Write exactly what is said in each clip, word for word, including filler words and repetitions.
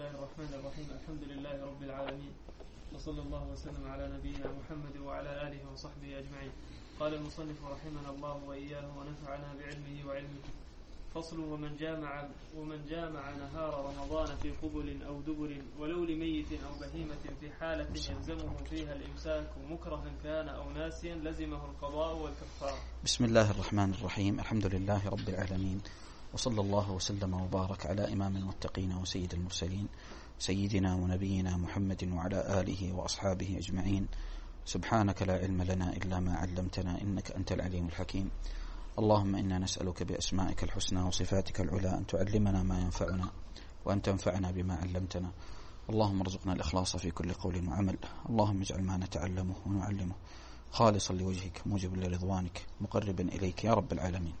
الله الرحمن الرحيم. الحمد لله رب العالمين، وصلى الله وسلم على نبينا محمد وعلى آله وصحبه أجمعين. قال المصنف رحمنا الله وإياه ونفعنا بعلمه وعلمه. فصل: ومن جامع ومن جامع نهار رمضان في قبل أو دبر ولو لميت أو بهيمة في حالة يلزمه فيها الإمساك مكرها كان أو ناسيا لزمه القضاء والكفارة. بسم الله الرحمن الرحيم. الحمد لله رب العالمين، وصلى الله وسلم وبارك على إمام المتقين وسيد المرسلين سيدنا ونبينا محمد وعلى آله وأصحابه أجمعين. سبحانك لا علم لنا إلا ما علمتنا إنك أنت العليم الحكيم. اللهم إنا نسألك بأسمائك الحسنى وصفاتك العلى أن تعلمنا ما ينفعنا وأن تنفعنا بما علمتنا. اللهم ارزقنا الإخلاص في كل قول وعمل. اللهم اجعل ما نتعلمه ونعلمه خالصا لوجهك موجبا لرضوانك مقربا إليك يا رب العالمين.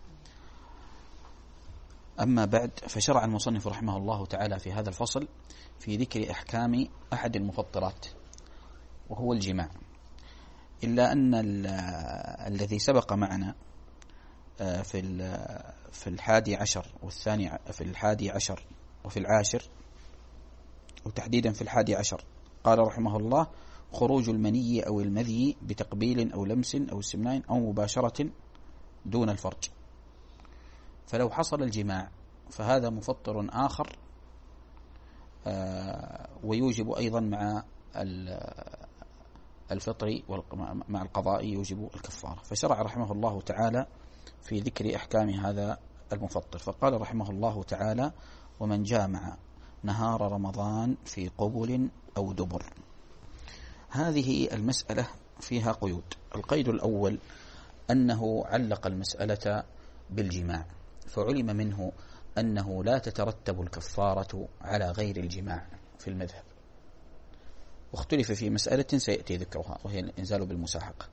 أما بعد، فشرع المصنف رحمه الله تعالى في هذا الفصل في ذكر أحكام أحد المفطرات وهو الجماع، إلا أن الذي سبق معنا في في الحادي عشر والثاني في الحادي عشر وفي العاشر، وتحديدا في الحادي عشر، قال رحمه الله: خروج المني أو المذي بتقبيل أو لمس أو استمناء أو مباشرة دون الفرج. فلو حصل الجماع فهذا مفطر آخر ويوجب أيضا مع الفطر مع القضاء يوجب الكفارة. فشرع رحمه الله تعالى في ذكر أحكام هذا المفطر، فقال رحمه الله تعالى: ومن جامع نهار رمضان في قبل أو دبر. هذه المسألة فيها قيود. القيد الأول أنه علق المسألة بالجماع، فعلم منه أنه لا تترتب الكفارة على غير الجماع في المذهب، واختلف في مسألة سيأتي ذكرها وهي الإنزال بالمساحقة.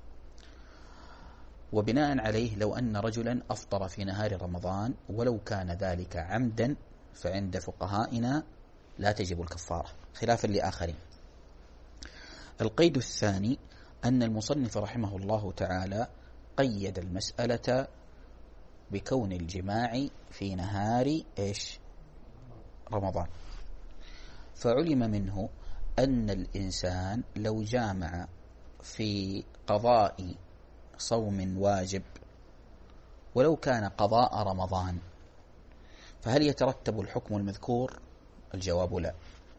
وبناء عليه لو أن رجلا أفطر في نهار رمضان ولو كان ذلك عمدا فعند فقهائنا لا تجب الكفارة خلافا لآخرين. القيد الثاني أن المصنف رحمه الله تعالى قيد المسألة بكون الجماع في نهار إيش رمضان، فعلم منه أن الإنسان لو جامع في قضاء صوم واجب ولو كان قضاء رمضان فهل يترتب الحكم المذكور؟ الجواب لا.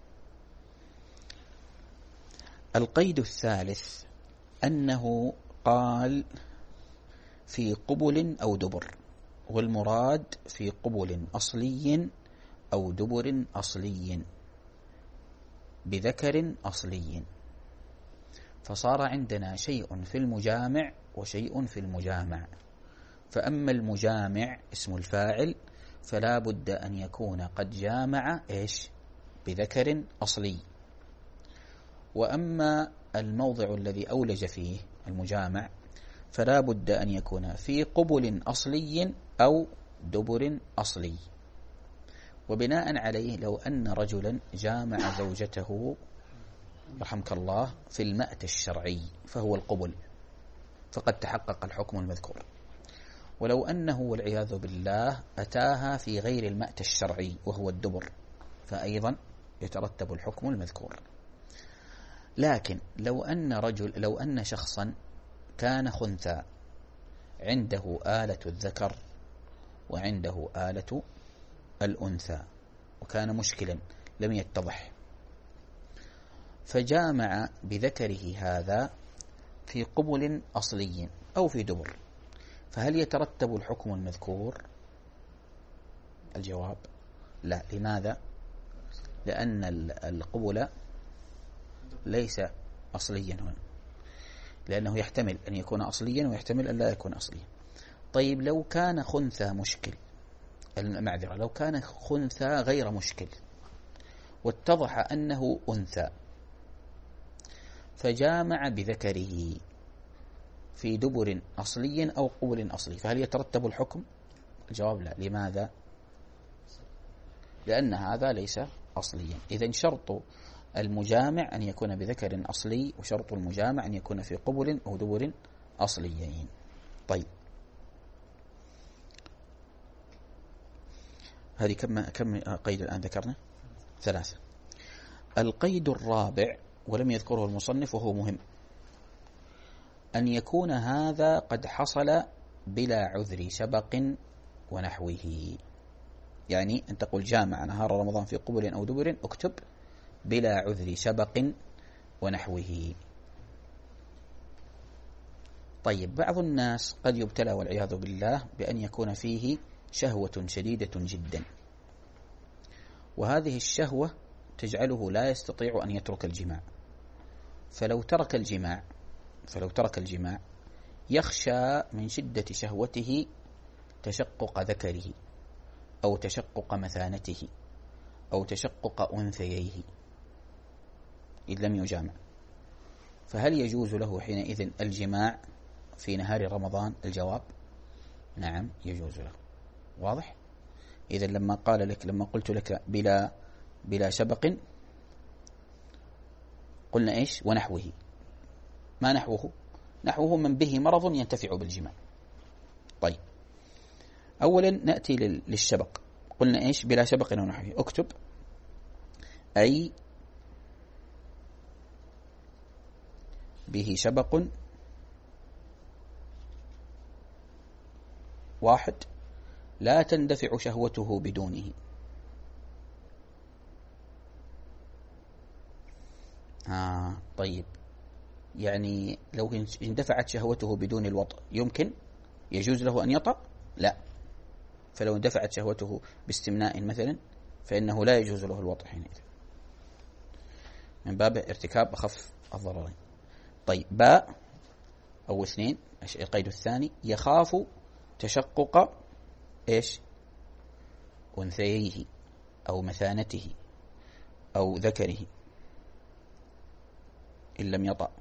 القيد الثالث أنه قال في قبل أو دبر، والمراد في قبل أصلي أو دبر أصلي بذكر أصلي، فصار عندنا شيء في المجامع وشيء في المجامع. فأما المجامع اسم الفاعل فلا بد أن يكون قد جامع إيش بذكر أصلي، وأما الموضع الذي أولج فيه المجامع فلا بد أن يكون في قبل أصلي أو دبر أصلي. وبناء عليه لو أن رجلا جامع زوجته رحمك الله في المأت الشرعي فهو القبل، فقد تحقق الحكم المذكور. ولو أنه والعياذ بالله أتاها في غير المأت الشرعي وهو الدبر فأيضا يترتب الحكم المذكور. لكن لو أن رجل لو أن شخصا كان خنثى عنده آلة الذكر وعنده آلة الأنثى وكان مشكلا لم يتضح، فجامع بذكره هذا في قبل أصلي أو في دبر، فهل يترتب الحكم المذكور؟ الجواب لا. لماذا؟ لأن القبل ليس أصليا هنا، لأنه يحتمل أن يكون أصليا ويحتمل أن لا يكون أصليا. طيب لو كان خنثى مشكل، المعذرة لو كان خنثى غير مشكل واتضح أنه أنثى فجامع بذكره في دبر أصلي أو قبل أصلي، فهل يترتب الحكم؟ الجواب لا. لماذا؟ لأن هذا ليس أصليا. إذن شرط المجامع أن يكون بذكر أصلي، وشرط المجامع أن يكون في قبل أو دبر أصليين. طيب هذه كم كم قيد الآن ذكرنا؟ ثلاثة. القيد الرابع ولم يذكره المصنف وهو مهم، أن يكون هذا قد حصل بلا عذر سبق ونحوه. يعني أن تقول جامع نهار رمضان في قبل أو دبر، اكتب بلا عذر سبق ونحوه. طيب، بعض الناس قد يبتلى والعياذ بالله بأن يكون فيه شهوة شديدة جدا، وهذه الشهوة تجعله لا يستطيع أن يترك الجماع، فلو ترك الجماع فلو ترك الجماع يخشى من شدة شهوته تشقق ذكره أو تشقق مثانته أو تشقق أنثييه إذ لم يجامع. فهل يجوز له حينئذ الجماع في نهار رمضان؟ الجواب نعم يجوز له. واضح؟ إذا لما قال لك لما قلت لك بلا بلا سبق قلنا إيش؟ ونحوه. ما نحوه؟ نحوه من به مرض ينتفع بالجماع. طيب، أولا نأتي للسبق. قلنا إيش؟ بلا سبق ونحوه. اكتب أي به سبق واحد لا تندفع شهوته بدونه. آه طيب، يعني لو اندفعت شهوته بدون الوطء يمكن يجوز له أن يطأ؟ لا. فلو اندفعت شهوته باستمناء مثلا فإنه لا يجوز له الوطء حينئذ، من باب ارتكاب أخف الضررين. طيب، باء أو اثنين، القيد الثاني يخاف تشقق إيش؟ أنثييه أو مثانته أو ذكره إن لم يطأ.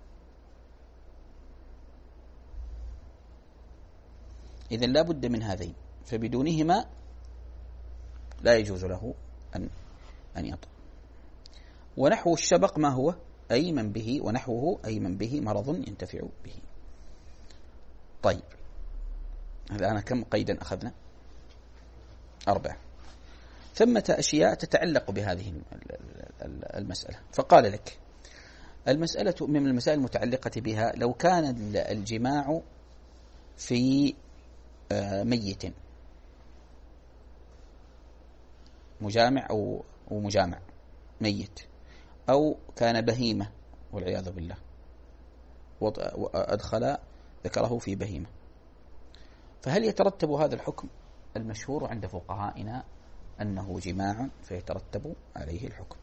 إذن لا بد من هذين، فبدونهما لا يجوز له أن أن يطأ. ونحو الشبق ما هو؟ أي من به، ونحوه أي من به مرض ينتفع به. طيب، الآن كم قيدا أخذنا؟ أربعة. ثمة أشياء تتعلق بهذه المسألة. فقال لك المسألة من المسائل المتعلقة بها لو كان الجماع في ميت مجامع أو مجامع ميت، أو كان بهيمة والعياذ بالله وأدخل ذكره في بهيمة، فهل يترتب هذا الحكم؟ المشهور عند فقهائنا أنه جماع فيترتب عليه الحكم.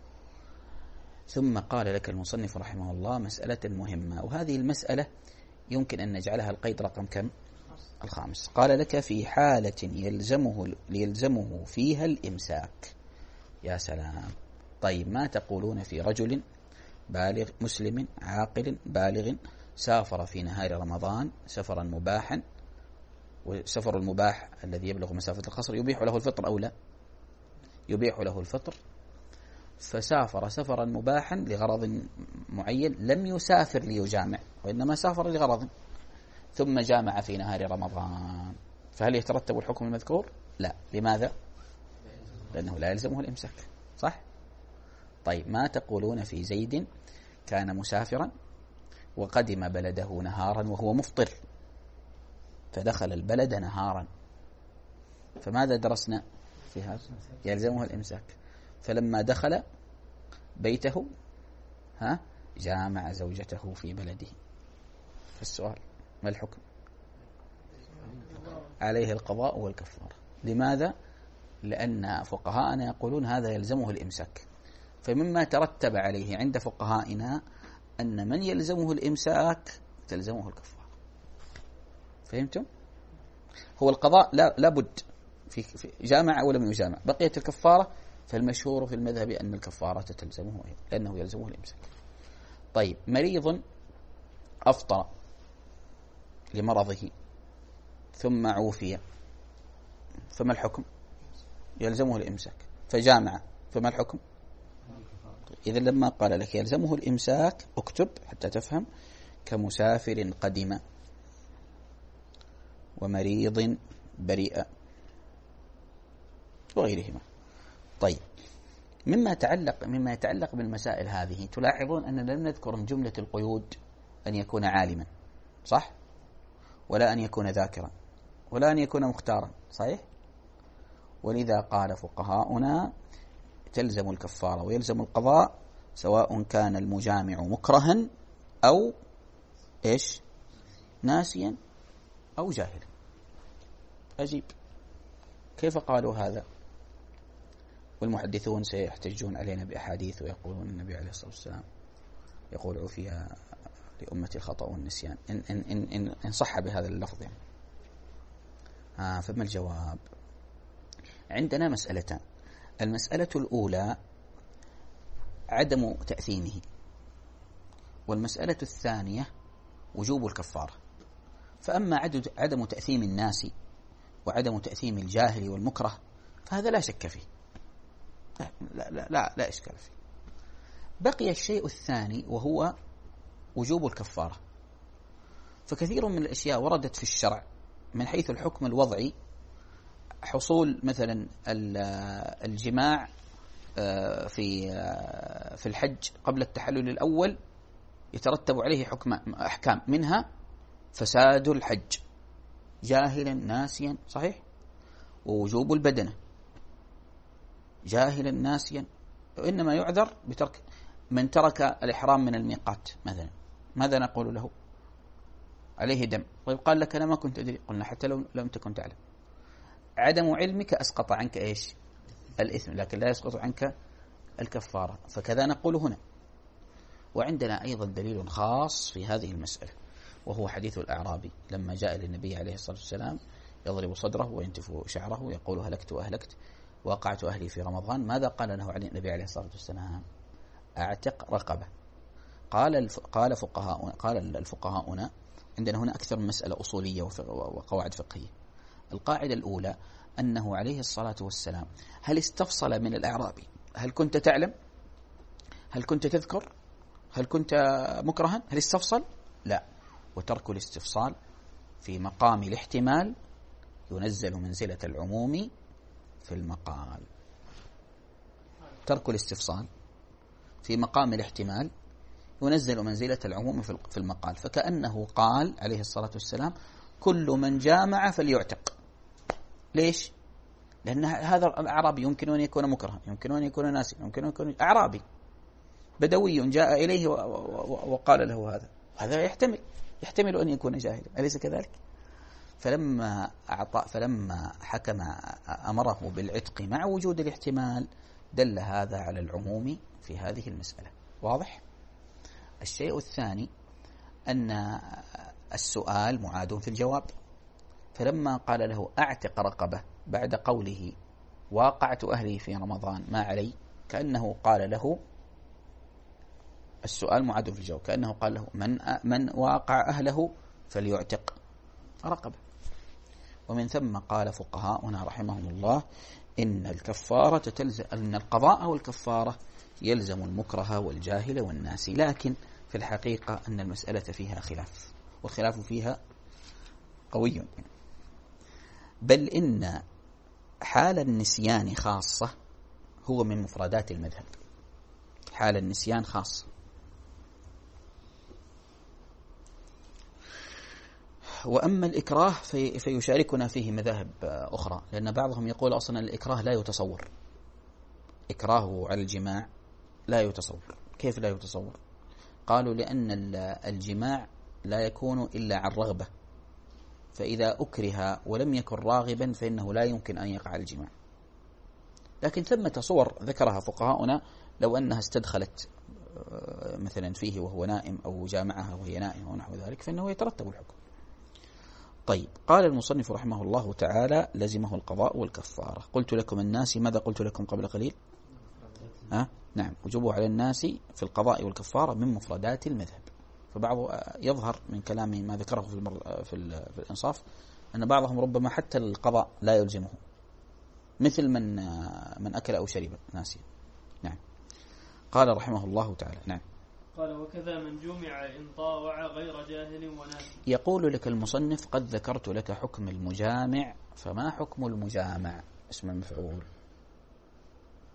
ثم قال لك المصنف رحمه الله مسألة مهمة، وهذه المسألة يمكن أن نجعلها القيد رقم كم؟ الخامس. قال لك في حالة يلزمه يلزمه فيها الإمساك. يا سلام. طيب، ما تقولون في رجل بالغ مسلم عاقل بالغ سافر في نهار رمضان سفرا مباحا، وسفر المباح الذي يبلغ مسافة القصر يبيح له الفطر أو لا؟ يبيح له الفطر. فسافر سفرا مباحا لغرض معين، لم يسافر ليجامع وإنما سافر لغرض، ثم جامع في نهار رمضان، فهل يترتب الحكم المذكور؟ لا. لماذا؟ لأنه لا يلزمه الإمساك. صح؟ طيب، ما تقولون في زيد كان مسافرا وقدم بلده نهارا وهو مفطر، فدخل البلد نهارا، فماذا درسنا في هذا؟ يلزمه الإمساك. فلما دخل بيته ها جامع زوجته في بلده. فالسؤال ما الحكم؟ عليه القضاء والكفارة. لماذا؟ لأن فقهاءنا يقولون هذا يلزمه الإمساك، فمما ترتب عليه عند فقهائنا أن من يلزمه الإمساك تلزمه الكفارة. فهمتم؟ هو القضاء لا لابد في, في جامع أو لم يجامع، بقية الكفارة فالمشهور في المذهب أن الكفارة تلزمه لأنه يلزمه الإمساك. طيب، مريض أفطر لمرضه ثم عوفي، فما الحكم؟ يلزمه الإمساك. فجامع، فما الحكم؟ إذا لما قال لك يلزمه الإمساك اكتب حتى تفهم: كمسافر قدم ومريض بريء وغيرهما. طيب، مما يتعلق مما يتعلق بالمسائل هذه، تلاحظون أننا لم نذكر من جملة القيود أن يكون عالما، صح؟ ولا أن يكون ذاكرا، ولا أن يكون مختارا، صحيح؟ ولذا قال فقهاؤنا تلزم الكفارة ويلزم القضاء سواء كان المجامع مكرها أو إيش؟ ناسيا أو جاهلا. أجيب، كيف قالوا هذا؟ والمحدثون سيحتجون علينا بأحاديث ويقولون النبي عليه الصلاة والسلام يقول عفي لأمة الخطأ والنسيان، إن, إن, إن, إن, إن صح بهذا اللفظ يعني. آه فما الجواب؟ عندنا مسألتان. المسألة الأولى عدم تأثيمه، والمسألة الثانية وجوب الكفارة. فأما عدم تأثيم الناس وعدم تأثيم الجاهل والمكره فهذا لا شك فيه، لا لا لا, لا إشكال فيه. بقي الشيء الثاني وهو وجوب الكفارة. فكثير من الأشياء وردت في الشرع من حيث الحكم الوضعي، حصول مثلا الجماع في في الحج قبل التحلل الأول يترتب عليه حكم أحكام، منها فساد الحج جاهلا ناسيا، صحيح؟ ووجوب البدنة جاهلا ناسيا، وإنما يعذر بترك من ترك الإحرام من الميقات مثلا، ماذا نقول له؟ عليه دم. طيب قال لك أنا ما كنت أدري، قلنا حتى لو لم تكن تعلم. عدم علمك أسقط عنك إيش؟ الإثم، لكن لا يسقط عنك الكفارة. فكذا نقول هنا. وعندنا أيضا دليل خاص في هذه المسألة، وهو حديث الأعرابي لما جاء للنبي عليه الصلاة والسلام يضرب صدره وينتف شعره ويقول هلكت وأهلكت وقعت أهلي في رمضان. ماذا قال له النبي عليه الصلاة والسلام؟ أعتق رقبة. قال الف... قال فقهاء قال الفقهاؤنا عندنا هنا أكثر من مسألة أصولية وقواعد فقهية. القاعدة الأولى أنه عليه الصلاة والسلام هل استفصل من الأعرابي هل كنت تعلم؟ هل كنت تذكر؟ هل كنت مكرها؟ هل استفصل؟ لا. وترك الاستفصال في مقام الاحتمال ينزل منزلة العموم في المقال. ترك الاستفصال في مقام الاحتمال ينزل منزلة العموم في المقال. فكأنه قال عليه الصلاة والسلام كل من جامع فليعتق. ليش؟ لأن هذا الأعرابي يمكن أن يكون مكرها، يمكن أن يكون ناسي، يمكن أن يكون أعرابي بدوي جاء إليه وقال له هذا، هذا يحتمل يحتمل أن يكون جاهلا، أليس كذلك؟ فلما أعطى فلما حكم أمره بالعتق مع وجود الاحتمال دل هذا على العموم في هذه المسألة. واضح؟ الشيء الثاني أن السؤال معاد في الجواب. فلما قال له أعتق رقبة بعد قوله واقعت أهلي في رمضان ما علي، كأنه قال له السؤال معاد في الجواب، كأنه قال له من من واقع أهله فليعتق رقبة. ومن ثم قال فقهاؤنا رحمهم الله إن الكفارة تلزم، أن القضاء أو الكفارة يلزم المكره والجاهل والناسي. لكن في الحقيقة أن المسألة فيها خلاف، والخلاف فيها قوي، بل إن حال النسيان خاصة هو من مفردات المذهب. حال النسيان خاصة. وأما الإكراه في فيشاركنا فيه مذاهب أخرى، لأن بعضهم يقول أصلا الإكراه لا يتصور، إكراهه على الجماع لا يتصور. كيف لا يتصور؟ قالوا لأن الجماع لا يكون إلا عن رغبة، فإذا أكره ولم يكن راغبا فإنه لا يمكن أن يقع الجماع. لكن ثمة صور ذكرها فقهاؤنا لو أنها استدخلت مثلا فيه وهو نائم أو جامعها وهي نائمة ونحو ذلك فإنه يترتب الحكم. طيب، قال المصنف رحمه الله تعالى لزمه القضاء والكفارة. قلت لكم الناس، ماذا قلت لكم قبل قليل؟ ها؟ نعم، وجوبه على الناس في القضاء والكفارة من مفردات المذهب. فبعض يظهر من كلام ما ذكره في, المر... في, ال... في الإنصاف أن بعضهم ربما حتى القضاء لا يلزمه، مثل من من أكل أو شرب ناسيا. نعم. قال رحمه الله تعالى. نعم. قال وكذا من جمع إن طاوع غير جاهل وناسي. يقول لك المصنف قد ذكرت لك حكم المجامع، فما حكم المجامع؟ اسم المفعول.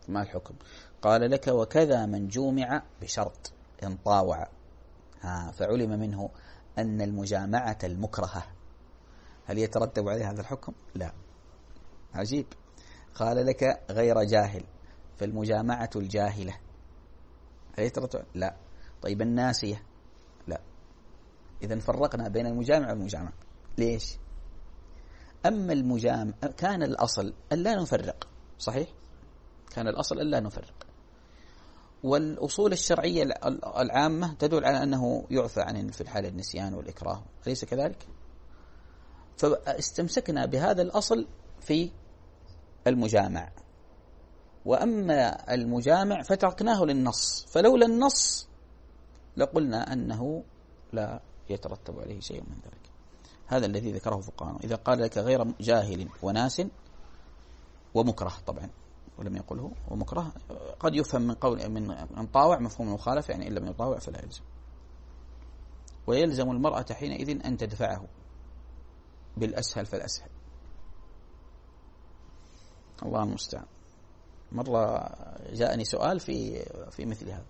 ما الحكم؟ قال لك وكذا من جومع بشرط إن طاوع. ها فعلم منه أن المجامعة المكرهة هل يترتب عليها هذا الحكم؟ لا. عجيب. قال لك غير جاهل، فالمجامعة الجاهلة هل يترتب؟ لا. طيب الناسية؟ لا. إذن فرقنا بين المجامع والمجامع. ليش؟ أما المجامع كان الأصل ألا نفرق، صحيح؟ كان الأصل ألا نفرق، والأصول الشرعية العامة تدل على أنه يعفى عن في الحال النسيان والإكراه، أليس كذلك؟ فاستمسكنا بهذا الأصل في المجامع، وأما المجامع فتركناه للنص، فلولا النص لقلنا أنه لا يترتب عليه شيء من ذلك. هذا الذي ذكره فقهاء. إذا قال لك غير جاهل وناس ومكره، طبعا ولم يقله ومكره قد يفهم من قول من من طاوع مفهوم المخالفة، يعني إن لم يطاوع فلا يلزم. ويلزم المرأة حينئذ أن تدفعه بالأسهل فالأسهل. الله المستعان. مرة جاءني سؤال في في مثل هذا،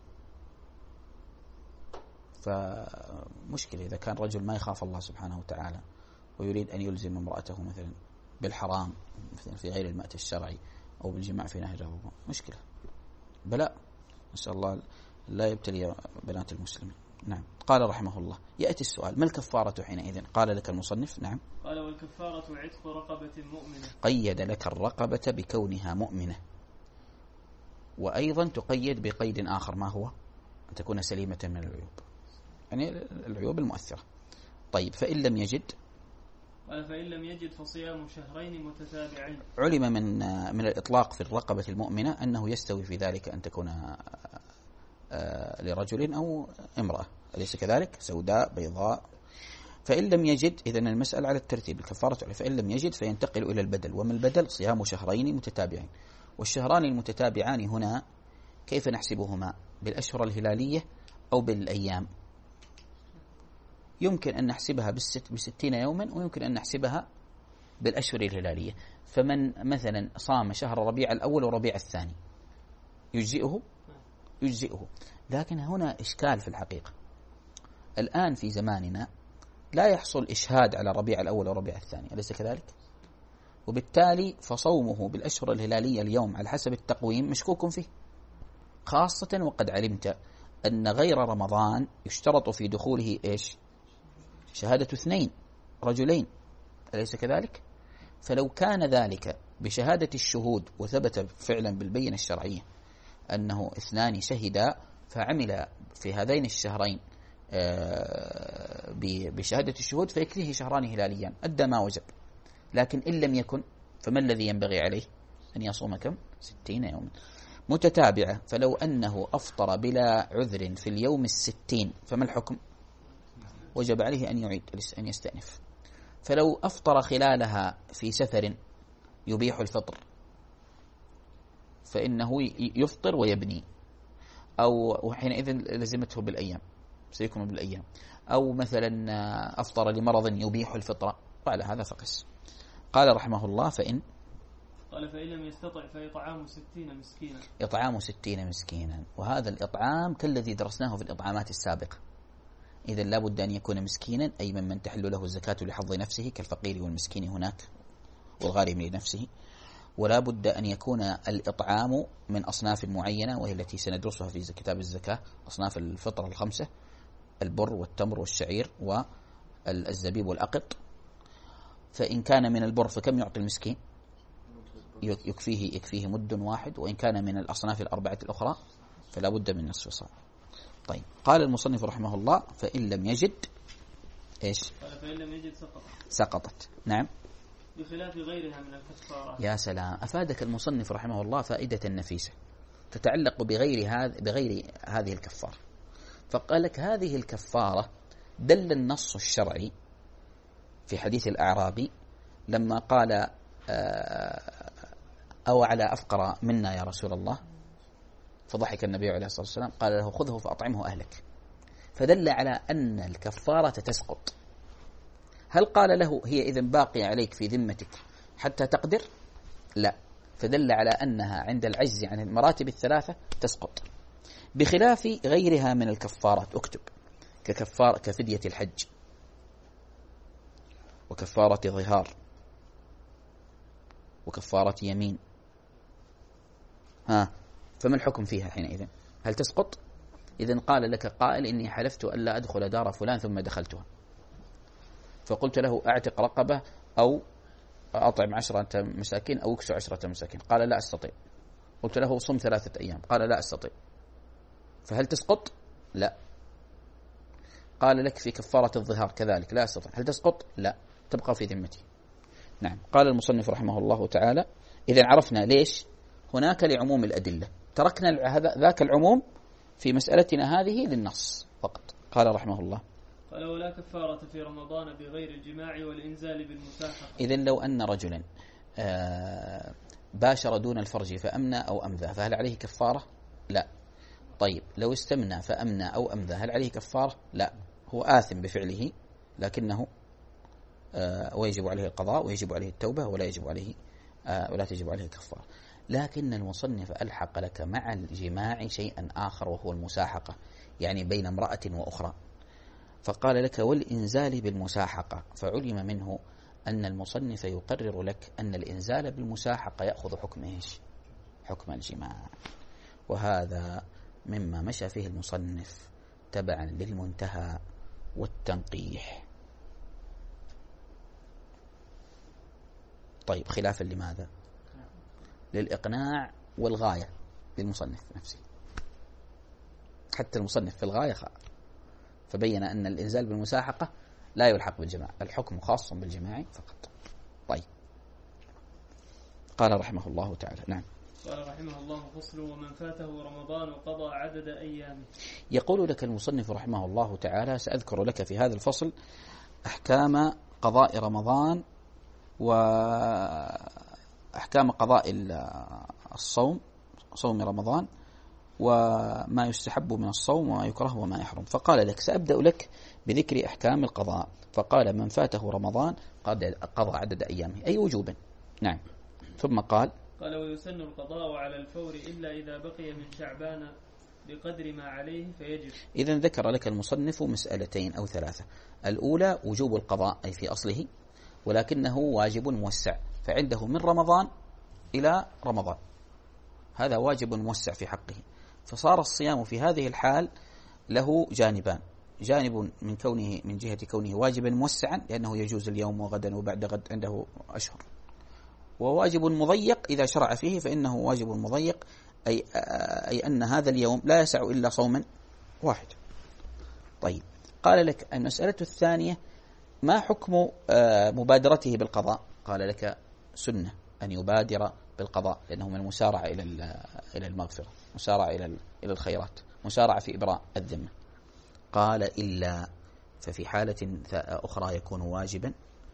فمشكلة إذا كان رجل ما يخاف الله سبحانه وتعالى ويريد أن يلزم امرأته مثلا بالحرام مثلا في غير المأتى الشرعي أو بالجماع في نهج الله، مشكلة بلاء، نسأل الله لا يبتلي بنات المسلمين. نعم. قال رحمه الله يأتي السؤال ما الكفارة حينئذ؟ قال لك المصنف نعم قال والكفارة عتق رقبة مؤمنة. قيد لك الرقبة بكونها مؤمنة، وأيضا تقيد بقيد آخر، ما هو؟ أن تكون سليمة من العيوب، يعني العيوب المؤثرة. طيب فإن لم يجد قال فإن لم يجد فصيام شهرين متتابعين. علم من من الإطلاق في الرقبة المؤمنة أنه يستوي في ذلك أن تكون لرجل أو امرأة، أليس كذلك؟ سوداء بيضاء. فإن لم يجد، إذن المسألة على الترتيب الكفارة عليه. فإن لم يجد فينتقل إلى البدل، وما البدل؟ صيام شهرين متتابعين. والشهران المتتابعان هنا كيف نحسبهما؟ بالأشهر الهلالية أو بالأيام؟ يمكن أن نحسبها بالست بستين يوما، ويمكن أن نحسبها بالأشهر الهلالية. فمن مثلا صام شهر ربيع الأول وربيع الثاني يجزئه يجزئه لكن هنا إشكال في الحقيقة. الآن في زماننا لا يحصل إشهاد على ربيع الأول وربيع الثاني، أليس كذلك؟ وبالتالي فصومه بالأشهر الهلالية اليوم على حسب التقويم مشكوك فيه، خاصة وقد علمت أن غير رمضان يشترط في دخوله إيش؟ شهادة اثنين رجلين، أليس كذلك؟ فلو كان ذلك بشهادة الشهود وثبت فعلا بالبينة الشرعية أنه اثنان شهدا فعمل في هذين الشهرين بشهادة الشهود فيكفيه شهران هلاليان، أدى ما وجب. لكن إن لم يكن فما الذي ينبغي عليه؟ أن يصوم كم؟ ستين يوما متتابعة. فلو أنه أفطر بلا عذر في اليوم الستين فما الحكم؟ وجب عليه أن يعيد أن يستأنف. فلو أفطر خلالها في سفر يبيح الفطر فإنه يفطر ويبني، أو حينئذ لزمته بالأيام، سيكون بالأيام. أو مثلا أفطر لمرض يبيح الفطرة، وعلى هذا فقس. قال رحمه الله فإن قال فإن لم يستطع فإطعام ستين مسكينا. إطعام ستين مسكينا، وهذا الإطعام كالذي درسناه في الإطعامات السابقة. إذا لا بد أن يكون مسكينا، أي ممن تحل له الزكاة لحظ نفسه كالفقير والمسكين هناك والغارم لنفسه. ولا بد أن يكون الإطعام من أصناف معينة، وهي التي سندرسها في كتاب الزكاة، أصناف الفطرة الخمسة: البر والتمر والشعير والزبيب والأقط. فإن كان من البر فكم يعطي المسكين؟ يكفيه يكفيه مد واحد. وإن كان من الأصناف الأربعة الأخرى فلا بد من نصف صاع. طيب قال المصنف رحمه الله فإن لم يجد إيش؟ قال فإن لم يجد سقطت. سقطت. نعم. بخلاف غيرها من الكفارات. يا سلام، أفادك المصنف رحمه الله فائدة نفيسة تتعلق بغير هذا بغير هذه الكفارة. فقال لك هذه الكفارة دل النص الشرعي في حديث الأعرابي لما قال أو على أفقر منا يا رسول الله، فضحك النبي عليه الصلاة والسلام، قال له خذه فأطعمه أهلك. فدل على أن الكفارة تسقط. هل قال له هي إذن باقية عليك في ذمتك حتى تقدر؟ لا، فدل على أنها عند العجز عن المراتب الثلاثة تسقط، بخلاف غيرها من الكفارات. اكتب: ككفار كفدية الحج، وكفارة ظهار، وكفارة يمين. ها، فما الحكم فيها حينئذ؟ هل تسقط؟ إذن قال لك قائل: إني حلفت ألا أدخل دار فلان ثم دخلتها، فقلت له: أعتق رقبة أو أطعم عشرة مساكين أو أكسو عشرة مساكين. قال: لا أستطيع. قلت له: صم ثلاثة أيام. قال: لا أستطيع. فهل تسقط؟ لا. قال لك في كفارة الظهار كذلك: لا أستطيع. هل تسقط؟ لا، تبقى في ذمتي. نعم. قال المصنف رحمه الله تعالى: إذن عرفنا ليش هناك لعموم الأدلة، تركنا هذا ذاك العموم في مسألتنا هذه للنص فقط. قال رحمه الله: قال: ولا كفارة في رمضان بغير الجماع والإنزال بالمساحة. إذن لو أن رجلا باشر دون الفرج فأمنى أو أمذى فهل عليه كفارة؟ لا. طيب، لو استمنى فأمنى أو أمذى هل عليه كفارة؟ لا، هو آثم بفعله، لكنه ويجب عليه القضاء ويجب عليه التوبة ولا يجب عليه ولا تجب عليه كفارة. لكن المصنف ألحق لك مع الجماع شيئا آخر وهو المساحقة، يعني بين امرأة وأخرى، فقال لك: والإنزال بالمساحقة. فعلم منه أن المصنف يقرر لك أن الإنزال بالمساحقة يأخذ حكم إيش؟ حكم الجماع. وهذا مما مشى فيه المصنف تبعا للمنتهى والتنقيح. طيب، خلافا لماذا؟ للإقناع والغاية للمصنف نفسه. حتى المصنف في الغاية خاء، فبين أن الإنزال بالمساحقة لا يلحق بالجماع، الحكم خاص بالجماع فقط. طيب، قال رحمه الله تعالى: نعم. قال رحمه الله: فصل: ومن فاته رمضان قضى عدد أيامه. يقول لك المصنف رحمه الله تعالى: سأذكر لك في هذا الفصل أحكام قضاء رمضان وأحكام قضاء الصوم، صوم رمضان، وما يستحب من الصوم وما يكره وما يحرم. فقال لك: سأبدأ لك بذكر أحكام القضاء. فقال: من فاته رمضان قضى عدد أيامه، أي وجوبا. نعم. ثم قال: قال: ويسن القضاء على الفور إلا إذا بقي من شعبان بقدر ما عليه فيجب. إذن ذكر لك المصنف مسألتين أو ثلاثة. الأولى وجوب القضاء أي في أصله، ولكنه واجب موسع، فعنده من رمضان إلى رمضان، هذا واجب موسع في حقه. فصار الصيام في هذه الحال له جانبان: جانب من كونه من جهة كونه واجبا موسعا لأنه يجوز اليوم وغدا وبعد غد عنده أشهر، وواجب مضيق إذا شرع فيه فإنه واجب مضيق، أي, أي أن هذا اليوم لا يسع إلا صوما واحد. طيب، قال لك: المسألة الثانية: ما حكم مبادرته بالقضاء؟ قال لك: سنة أن يبادر بالقضاء، لأنه من المسارعة إلى إلى المغفرة، مسارعة إلى إلى الخيرات، مسارعة في إبراء الذمة. قال: إلا، ففي حالة أخرى يكون واجبا،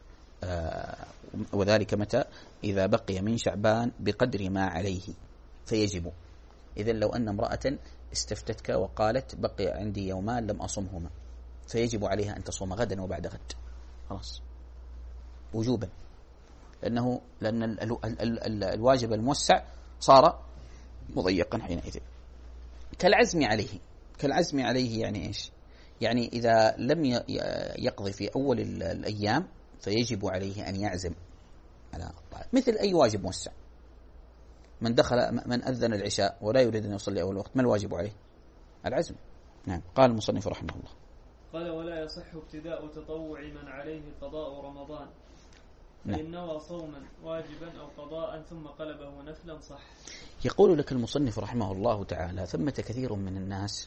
وذلك متى؟ إذا بقي من شعبان بقدر ما عليه فيجب. إذن لو أن امرأة استفتتك وقالت: بقي عندي يومان لم أصمهما، فيجب عليها أن تصوم غدا وبعد غد، خلاص، وجوبا، لأنه لأن ال ال ال ال الواجب الموسع صار مضيقا حينئذ. كالعزم عليه، كالعزم عليه يعني إيش؟ يعني إذا لم يقضي في أول الأيام فيجب عليه أن يعزم على الطاعة، مثل أي واجب موسع. من دخل من أذن العشاء ولا يريد أن يصلي أول وقت، ما الواجب عليه؟ العزم. نعم. قال المصنف رحمه الله: قال: ولا يصح ابتداء تطوع من عليه قضاء رمضان، فإن نوى صوما واجبا أو قضاء ثم قلبه نفلا صح. يقول لك المصنف رحمه الله تعالى: ثمة كثير من الناس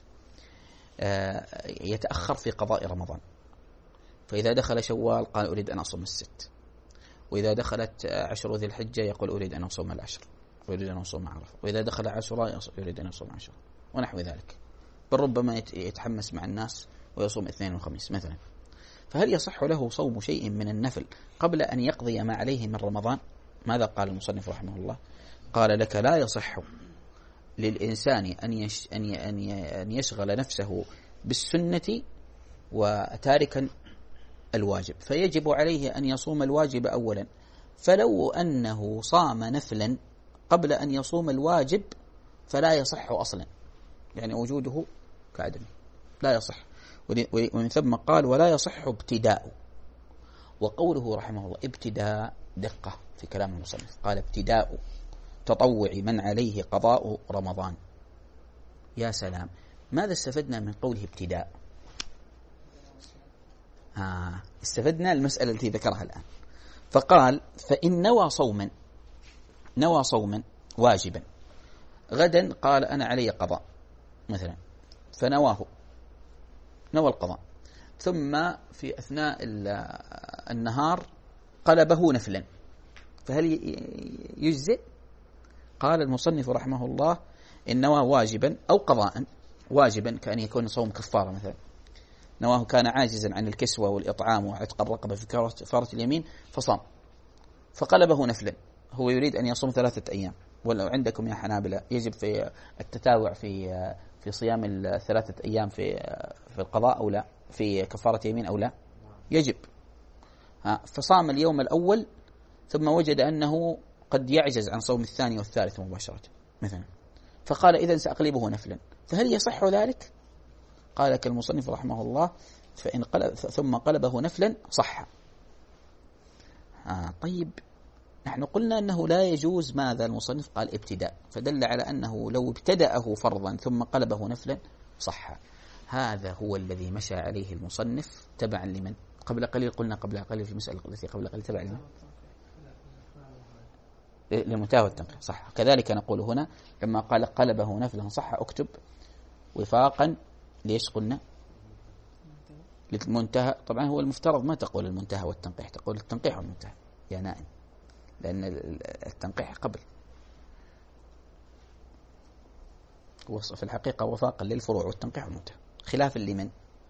يتأخر في قضاء رمضان، فإذا دخل شوال قال: أريد أن أصوم الست، وإذا دخلت عشر ذي الحجة يقول: أريد أن أصوم العشر، ويريد أن أصوم عرفة، وإذا دخل عشرة يريد أن يصوم عشرة، ونحو ذلك. بل ربما يتحمس مع الناس ويصوم اثنين وخميس مثلا. فهل يصح له صوم شيء من النفل قبل أن يقضي ما عليه من رمضان؟ ماذا قال المصنف رحمه الله؟ قال لك: لا يصح للإنسان أن يش أن أن يشغل نفسه بالسنة وتاركا الواجب، فيجب عليه أن يصوم الواجب أولا. فلو أنه صام نفلا قبل أن يصوم الواجب فلا يصح أصلا، يعني وجوده كعدمه لا يصح. ومن ثم قال ولا يصح ابتداء. وقوله رحمه الله ابتداء دقة في كلام المصنف، قال ابتداء تطوع من عليه قضاء رمضان. يا سلام، ماذا استفدنا من قوله ابتداء؟ ها استفدنا المسألة التي ذكرها الآن. فقال فإن نوى صوما نوى صوما واجبا، غدا قال أنا علي قضاء مثلا، فنواه نوى القضاء، ثم في أثناء النهار قلبه نفلا، فهل يجزئ؟ قال المصنف رحمه الله إن نواه واجبا أو قضاء. واجبا كأن يكون صوم كفارة مثلا، نواه كان عاجزا عن الكسوة والإطعام وعتق الرقبة في كفارة اليمين فصام، فقلبه نفلا، هو يريد أن يصوم ثلاثة أيام. ولو عندكم يا حنابلة يجب في التتابع في في صيام الثلاثة أيام في في القضاء أو لا، في كفارة يمين أو لا؟ يجب. ها فصام اليوم الأول ثم وجد أنه قد يعجز عن صوم الثاني والثالث مباشرة مثلا، فقال إذن سأقلبه نفلا، فهل يصح ذلك؟ قال لك المصنف رحمه الله فإن قلب ثم قلبه نفلا صح. آه طيب نحن قلنا أنه لا يجوز، ماذا المصنف قال ابتداء، فدل على أنه لو ابتدأه فرضا ثم قلبه نفلا صح. هذا هو الذي مشى عليه المصنف تبعا لمن؟ قبل قليل قلنا قبل قليل في المسألة التي قبل قليل تبعا لمن؟ للمنتهى والتنقيح صح. كذلك نقول هنا لما قال قلبه نفلا صح، اكتب وفاقا ليش قلنا؟ للمنتهى. طبعا هو المفترض ما تقول المنتهى والتنقيح، تقول التنقيح والمنتهى يا نائم، لأن التنقيح قبل، في الحقيقة وفاقا للفروع والتنقيح والمنتهى، خلافا لمن؟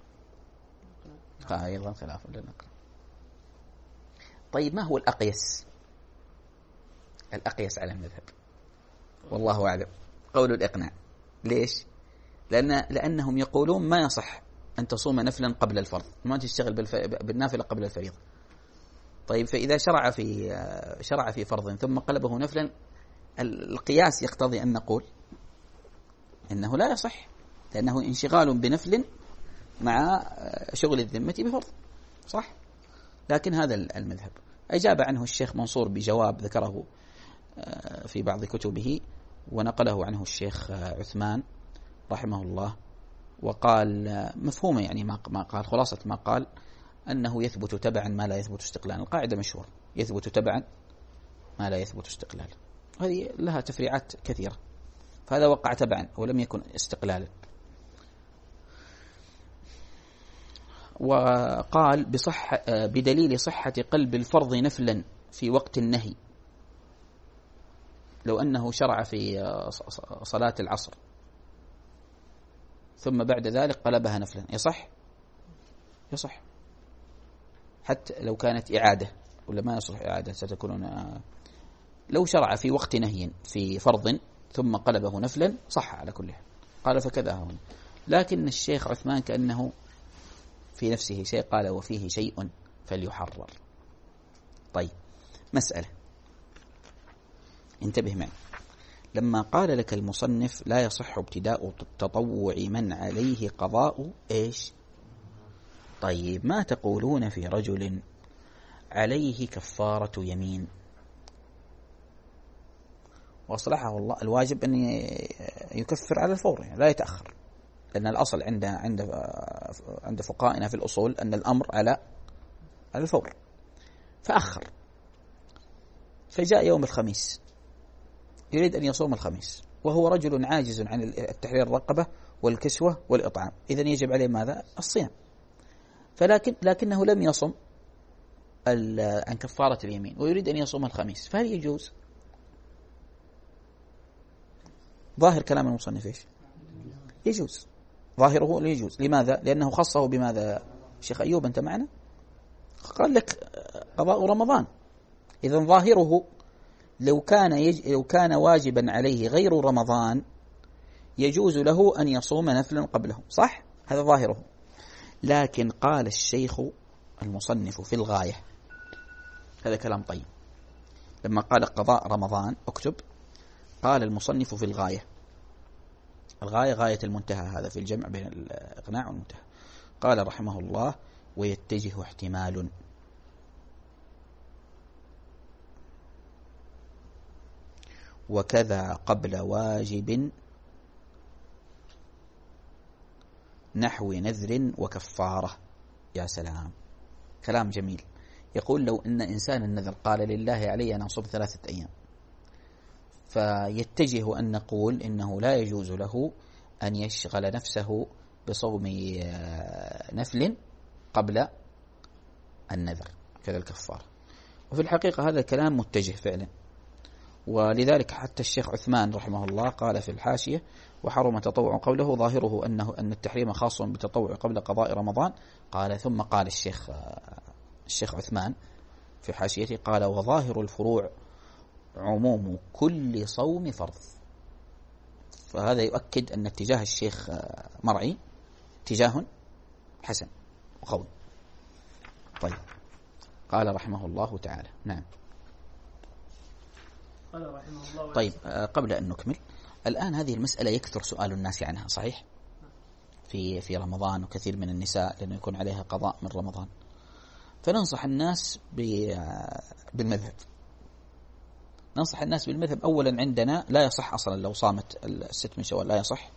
أيضا خلافا للنقل. طيب ما هو الأقيس؟ الأقيس على المذهب والله أعلم قول الإقناع. ليش؟ لأن لأنهم يقولون ما يصح أن تصوم نفلا قبل الفرض، ما تشتغل بالنافلة قبل الفريضة. طيب فإذا شرع في شرع في فرض ثم قلبه نفلا، القياس يقتضي أن نقول إنه لا يصح، لأنه انشغال بنفل مع شغل الذمة بفرض، صح؟ لكن هذا المذهب. أجاب عنه الشيخ منصور بجواب ذكره في بعض كتبه، ونقله عنه الشيخ عثمان رحمه الله، وقال مفهومه يعني ما قال، خلاصة ما قال أنه يثبت تبعا ما لا يثبت استقلالا. القاعدة مشهورة، يثبت تبعا ما لا يثبت استقلالا، هذه لها تفريعات كثيرة، فهذا وقع تبعا ولم يكن استقلالا. وقال بصح بدليل صحة قلب الفرض نفلا في وقت النهي، لو أنه شرع في صلاة العصر ثم بعد ذلك قلبها نفلا يصح؟ يصح حتى لو كانت إعادة، ولا ما يصح إعادة ستكون. لو شرع في وقت نهي في فرض ثم قلبه نفلا صح على كل حال. قال فكذا هنا، لكن الشيخ عثمان كأنه في نفسه شيء، قال وفيه شيء فليحرر. طيب مسألة انتبه معي، لما قال لك المصنف لا يصح ابتداء تطوع من عليه قضاء إيش؟ طيب ما تقولون في رجل عليه كفارة يمين وأصلحه الله، الواجب أن يكفر على الفور يعني لا يتأخر، لأن الأصل عند عند عند فقهائنا في الأصول أن الأمر على على الفور، فأخر، فجاء يوم الخميس يريد أن يصوم الخميس وهو رجل عاجز عن التحرير الرقبة والكسوة والإطعام، إذن يجب عليه ماذا؟ الصيام. فلكن لكنه لم يصم عن كفارة اليمين ويريد أن يصوم الخميس، فهل يجوز؟ ظاهر كلام المصنف إيش؟ يجوز، ظاهره لا يجوز. لماذا؟ لأنه خصه بماذا؟ شيخ أيوب أنت معنا؟ قال لك قضاء رمضان، إذن ظاهره لو كان يج... لو كان واجبا عليه غير رمضان يجوز له أن يصوم نفلا قبله، صح؟ هذا ظاهره. لكن قال الشيخ المصنف في الغاية، هذا كلام طيب، لما قال قضاء رمضان اكتب قال المصنف في الغاية، الغاية غاية المنتهى، هذا في الجمع بين الإقناع والمنتهى. قال رحمه الله: ويتجه احتمال، وكذا قبل واجب نحو نذر وكفارة. يا سلام، كلام جميل. يقول: لو أن إنسان النذر قال لله علي أن أصوم ثلاثة أيام، فيتجه أن نقول إنه لا يجوز له أن يشغل نفسه بصوم نفل قبل النذر كذا الكفارة. وفي الحقيقة هذا الكلام متجه فعلا، ولذلك حتى الشيخ عثمان رحمه الله قال في الحاشية: وحرم تطوع قوله ظاهره أنه أن التحريم خاص بالتطوع قبل قضاء رمضان. قال ثم قال الشيخ الشيخ عثمان في حاشيته قال: وظاهر الفروع عموم كل صوم فرض. فهذا يؤكد أن اتجاه الشيخ مرعي اتجاه حسن وقوي. طيب، قال رحمه الله تعالى. نعم. قال رحمه الله. طيب، قبل أن نكمل، الآن هذه المسألة يكثر سؤال الناس عنها، صحيح؟ في في رمضان، وكثير من النساء لأنه يكون عليها قضاء من رمضان، فننصح الناس بالمذهب. ننصح الناس بالمذهب. أولا عندنا لا يصح أصلا لو صامت الست من شوال، لا يصح،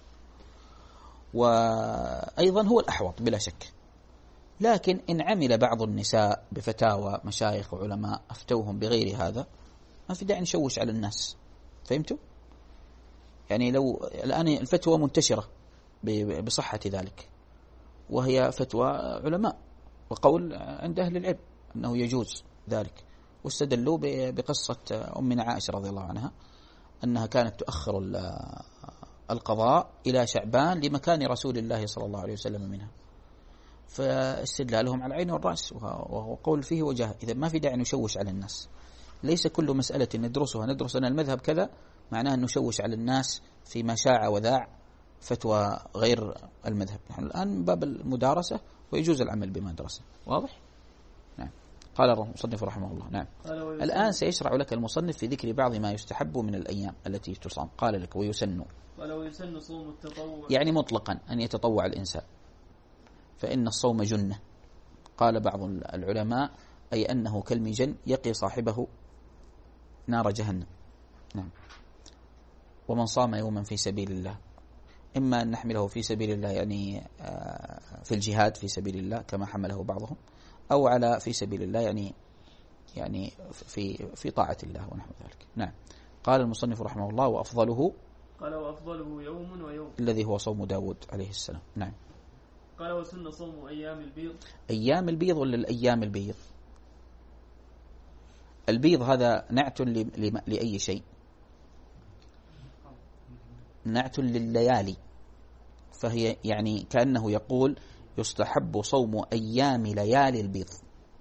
وأيضا هو الأحوط بلا شك. لكن إن عمل بعض النساء بفتاوى مشايخ وعلماء أفتوهم بغير هذا، ما في داعي نشوش على الناس. فهمتوا؟ يعني لو الآن الفتوى منتشرة بصحة ذلك، وهي فتوى علماء وقول عند أهل العلم أنه يجوز ذلك، واستدلوا بقصة أمنا عائشة رضي الله عنها أنها كانت تؤخر القضاء إلى شعبان لمكان رسول الله صلى الله عليه وسلم منها، فاستدلالهم على العين والرأس، وهو قول فيه وجه. إذا ما في داعي نشوش على الناس. ليس كل مسألة ندرسها ندرس أن المذهب كذا معناه أن نشوش على الناس فيما شاع وذاع فتوى غير المذهب. نحن الآن من باب المدارسة، ويجوز العمل بما درسه. واضح؟ نعم. قال المصنف رحمه الله. نعم. الآن سيشرع لك المصنف في ذكر بعض ما يستحب من الأيام التي تصام. قال لك: ويسن، ولو يسن صوم التطوع، يعني مطلقا أن يتطوع الإنسان، فإن الصوم جنة. قال بعض العلماء: أي أنه كالمجن يقي صاحبه نار جهنم. نعم. ومن صام يوما في سبيل الله، إما أن نحمله في سبيل الله يعني في الجهاد في سبيل الله كما حمله بعضهم، أو على في سبيل الله يعني يعني في في طاعة الله ونحو ذلك. نعم. قال المصنف رحمه الله: وأفضله، قال وأفضله يوم ويوم، الذي هو صوم داود عليه السلام. نعم. قال وسن صوم أيام البيض. أيام البيض ولا الأيام البيض؟ البيض هذا نعت لأي شيء؟ نعت لليالي، فهي يعني كأنه يقول يستحب صوم أيام ليالي البيض.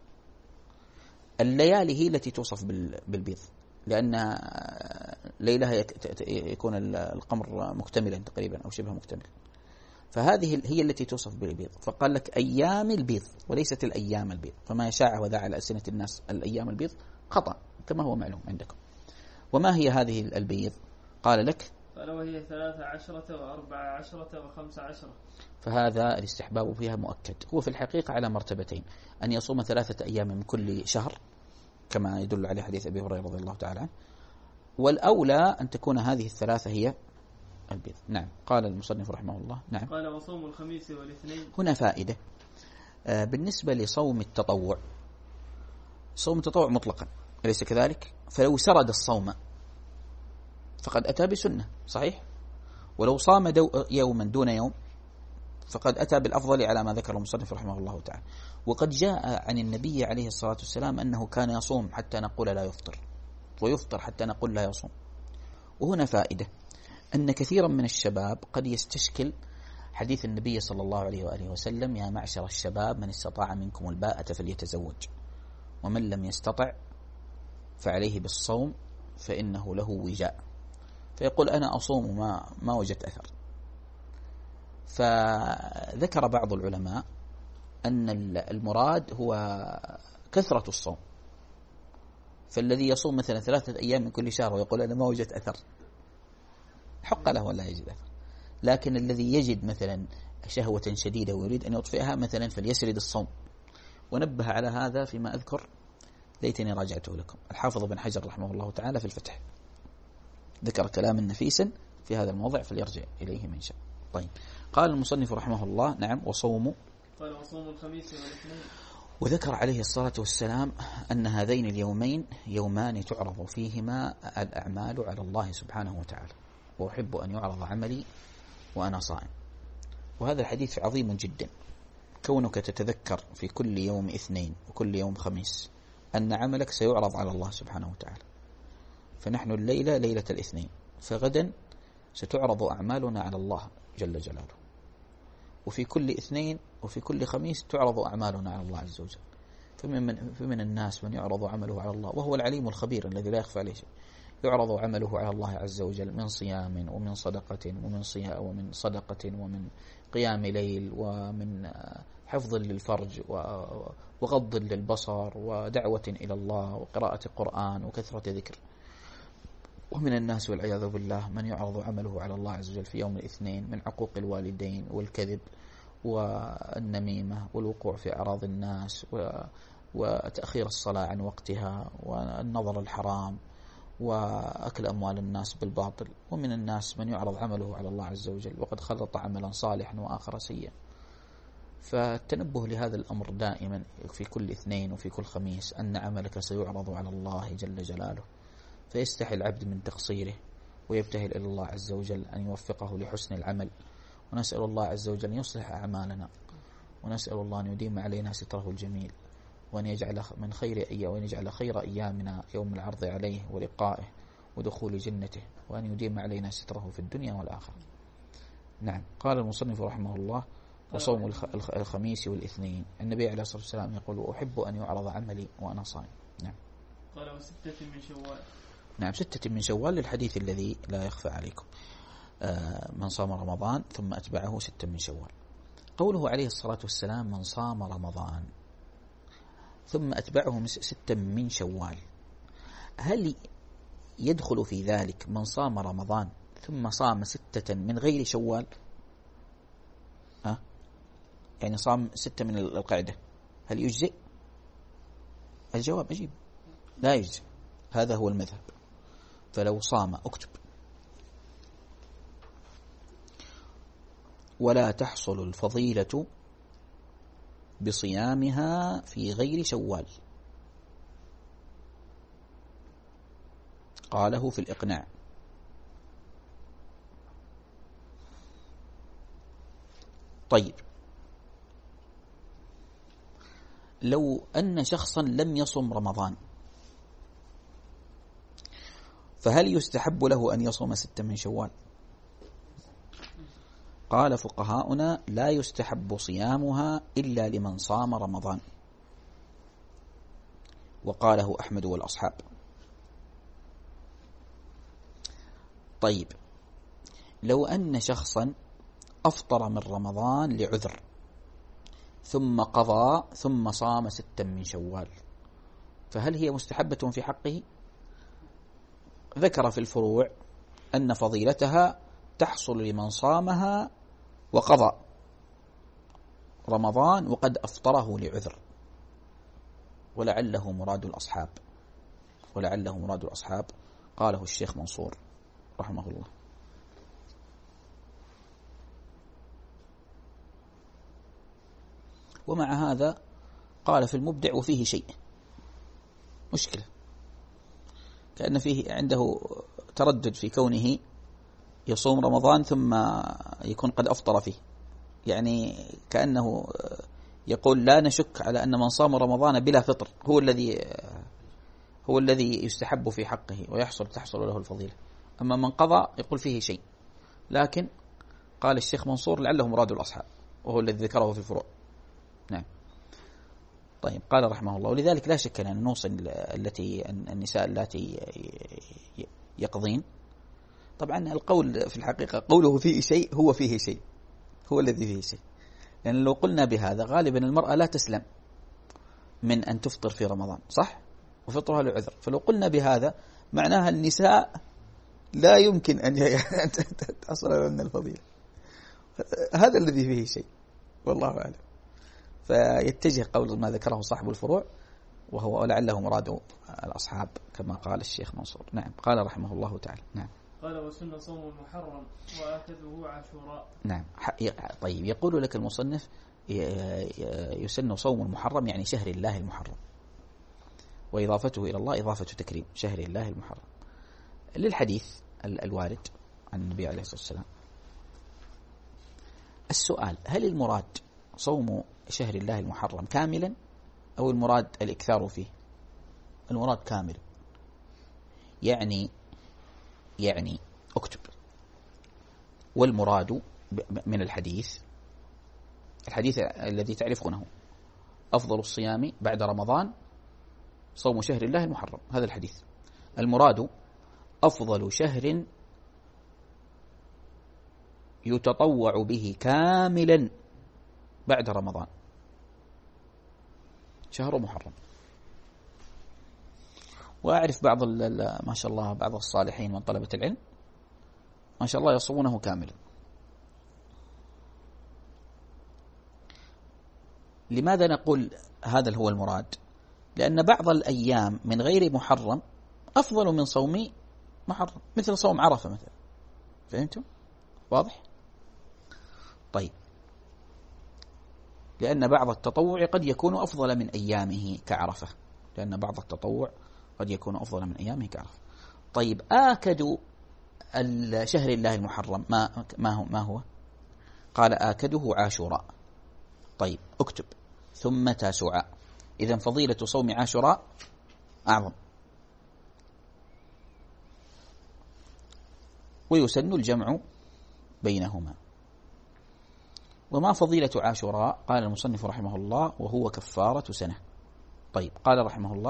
الليالي هي التي توصف بالبيض، لأن ليلها يكون القمر مكتملا تقريبا أو شبه مكتمل، فهذه هي التي توصف بالبيض. فقال لك أيام البيض وليست الأيام البيض، فما يشاع وذا على ألسنة الناس الأيام البيض خطأ كما هو معلوم عندكم. وما هي هذه البيض؟ قال لك: قال وهي ثلاث عشرة وأربع عشرة وخمس عشرة. فهذا الاستحباب فيها مؤكد. هو في الحقيقة على مرتبتين: أن يصوم ثلاثة أيام من كل شهر كما يدل عليه حديث أبي هريرة رضي الله تعالى عنه، والأولى أن تكون هذه الثلاثة هي البيض. نعم. قال المصنف رحمه الله. نعم. قال وصوم الخميس والاثنين. هنا فائدة آه بالنسبة لصوم التطوع. صوم التطوع مطلقا، أليس كذلك؟ فلو سرد الصوم فقد أتى بسنة، صحيح؟ ولو صام دو يوما دون يوم فقد أتى بالأفضل على ما ذكر المصنف رحمه الله تعالى. وقد جاء عن النبي عليه الصلاة والسلام أنه كان يصوم حتى نقول لا يفطر، ويفطر حتى نقول لا يصوم. وهنا فائدة أن كثيرا من الشباب قد يستشكل حديث النبي صلى الله عليه وآله وسلم: يا معشر الشباب من استطاع منكم الباءة فليتزوج، ومن لم يستطع فعليه بالصوم فإنه له وجاء. فيقول: أنا أصوم ما ما وجدت أثر. فذكر بعض العلماء أن المراد هو كثرة الصوم، فالذي يصوم مثلا ثلاثة أيام من كل شهر ويقول أنا ما وجدت أثر، حق له ولا يجد أثر. لكن الذي يجد مثلا شهوة شديدة ويريد أن يطفئها مثلا فليسرد الصوم، ونبه على هذا فيما أذكر ليتني راجعته لكم. الحافظ بن حجر رحمه الله تعالى في الفتح ذكر كلاما نفيسا في هذا الموضع فليرجع إليه من شاء. طيب، قال المصنف رحمه الله نعم وصوم قال وصوم الخميس والاثنين. وذكر عليه الصلاة والسلام أن هذين اليومين يومان تعرض فيهما الأعمال على الله سبحانه وتعالى، وأحب أن يعرض عملي وأنا صائم. وهذا الحديث عظيم جدا، كونك تتذكر في كل يوم اثنين وكل يوم خميس أن عملك سيعرض على الله سبحانه وتعالى. فنحن الليلة ليلة الاثنين، فغدا ستعرض أعمالنا على الله جل جلاله، وفي كل اثنين وفي كل خميس تعرض أعمالنا على الله عز وجل. فمن, فمن الناس من يعرض عمله على الله وهو العليم الخبير الذي لا يخفى عليه شيء، يعرض عمله على الله عز وجل من صيام ومن صدقة ومن صيام ومن صدقة ومن قيام ليل ومن حفظ للفرج وغض للبصر ودعوة إلى الله وقراءة قرآن وكثرة ذكر. ومن الناس والعياذ بالله من يعرض عمله على الله عز وجل في يوم الاثنين من عقوق الوالدين والكذب والنميمة والوقوع في أعراض الناس وتأخير الصلاة عن وقتها والنظر الحرام وأكل أموال الناس بالباطل. ومن الناس من يعرض عمله على الله عز وجل وقد خلط عملا صالحا وآخر سيئا. فالتنبه لهذا الأمر دائما في كل اثنين وفي كل خميس أن عملك سيعرض على الله جل جلاله، فيستحي العبد من تقصيره ويبتهل إلى الله عز وجل أن يوفقه لحسن العمل. ونسأل الله عز وجل أن يصلح أعمالنا، ونسأل الله أن يديم علينا ستره الجميل، وأن يجعل من خير أيام وأن يجعل خير أيامنا يوم العرض عليه ولقائه ودخول جنته، وأن يديم علينا ستره في الدنيا والآخرة. نعم. قال المصنف رحمه الله وصوم الخميس والاثنين. النبي عليه الصلاة والسلام يقول وأحب أن يعرض عملي وأنا صائم. نعم. قال وستة من شوال. نعم، ستة من شوال للحديث الذي لا يخفى عليكم، آه من صام رمضان ثم أتبعه ستة من شوال. قوله عليه الصلاة والسلام من صام رمضان ثم أتبعه ستة من شوال، هل يدخل في ذلك من صام رمضان ثم صام ستة من غير شوال؟ ها؟ يعني صام ستة من القعدة، هل يجزئ؟ الجواب أجيب لا يجزئ، هذا هو المذهب. فلو صام اكتب ولا تحصل الفضيلة بصيامها في غير شوال، قاله في الإقناع. طيب، لو أن شخصا لم يصم رمضان فهل يستحب له أن يصوم ستة من شوال؟ قال فقهاؤنا لا يستحب صيامها إلا لمن صام رمضان، وقاله أحمد والأصحاب. طيب، لو أن شخصا أفطر من رمضان لعذر ثم قضى ثم صام ستا من شوال، فهل هي مستحبة في حقه؟ ذكر في الفروع أن فضيلتها تحصل لمن صامها وقضى رمضان وقد أفطره لعذر، ولعله مراد الأصحاب ولعله مراد الأصحاب قاله الشيخ منصور رحمه الله. ومع هذا قال في المبدع وفيه شيء مشكلة، كأن فيه عنده تردد في كونه يصوم رمضان ثم يكون قد أفطر فيه، يعني كأنه يقول لا نشك على أن من صام رمضان بلا فطر هو الذي هو الذي يستحب في حقه ويحصل تحصل له الفضيلة، أما من قضى يقول فيه شيء. لكن قال الشيخ منصور لعله مراد الأصحاب وهو الذي ذكره في الفروع. نعم. طيب، قال رحمه الله ولذلك لا شك أن نوصل التي النساء التي يقضين، طبعا القول في الحقيقة قوله فيه شيء هو فيه شيء هو الذي فيه شيء، لأن لو قلنا بهذا غالبا المرأة لا تسلم من أن تفطر في رمضان، صح؟ وفطرها لعذر، فلو قلنا بهذا معناها النساء لا يمكن أن تحصل من الفضيلة. هذا الذي فيه شيء والله أعلم. فيتجه قول ما ذكره صاحب الفروع، وهو لعله مراد الأصحاب كما قال الشيخ منصور. نعم. قال رحمه الله تعالى. نعم. قال وسن صوم المحرم وآكله عاشوراء. نعم. طيب يقول لك المصنف يسن صوم المحرم يعني شهر الله المحرم، وإضافته إلى الله إضافة تكريم شهر الله المحرم للحديث الوارد عن النبي عليه الصلاة والسلام. السؤال: هل المراد صوم شهر الله المحرم كاملا أو المراد الإكثار فيه؟ المراد كامل. يعني يعني اكتب: والمراد من الحديث الحديث الذي تعرفونه: أفضل الصيام بعد رمضان صوم شهر الله المحرم. هذا الحديث. المراد أفضل شهر يتطوع به كاملا بعد رمضان شهر محرم. وأعرف بعض ما شاء الله بعض الصالحين من طلبة العلم ما شاء الله يصومونه كاملا. لماذا نقول هذا هو المراد؟ لأن بعض الأيام من غير محرم أفضل من صوم محرم، مثل صوم عرفة مثلا. فهمتم؟ واضح؟ طيب، لأن بعض التطوع قد يكون أفضل من أيامه كعرفة، لأن بعض التطوع قد يكون أفضل من أيامه كعرفة. طيب، آكد الشهر الله المحرم ما ما هو ما هو؟ قال: آكده عاشوراء. طيب، اكتب: ثم تاسوعاء. إذن فضيلة صوم عاشوراء أعظم. ويسن الجمع بينهما. وما فضيلة عاشوراء؟ قال المصنف رحمه الله: وهو كفارة سنة. طيب، قال رحمه الله: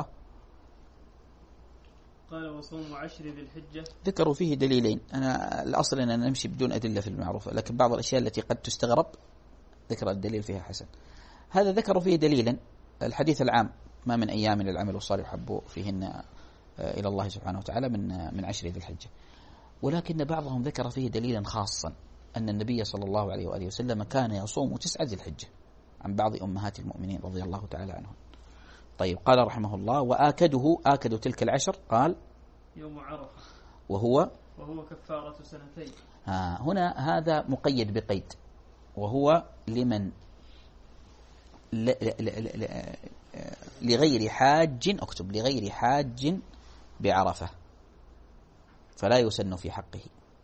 قال وصوم عشر ذي الحجة. ذكروا فيه دليلين. أنا الأصل أن نمشي بدون أدلة في المعروفة، لكن بعض الأشياء التي قد تستغرب ذكر الدليل فيها حسن. هذا ذكروا فيه دليلا: الحديث العام: ما من أيام العمل الصالح حب فيهن إلى الله سبحانه وتعالى من من عشر ذي الحجة. ولكن بعضهم ذكر فيه دليلا خاصا: أن النبي صلى الله عليه وآله وسلم كان يصوم تسعة ذي الحجة عن بعض أمهات المؤمنين رضي الله تعالى عنهم. طيب، قال رحمه الله: وآكده آكد تلك العشر قال: يوم عرفة، وهو وهو كفارة سنتين. ها هنا هذا مقيد بقيد، وهو لمن ل ل ل ل لغير حاج. اكتب: لغير حاج بعرفة، فلا يسن في حقه،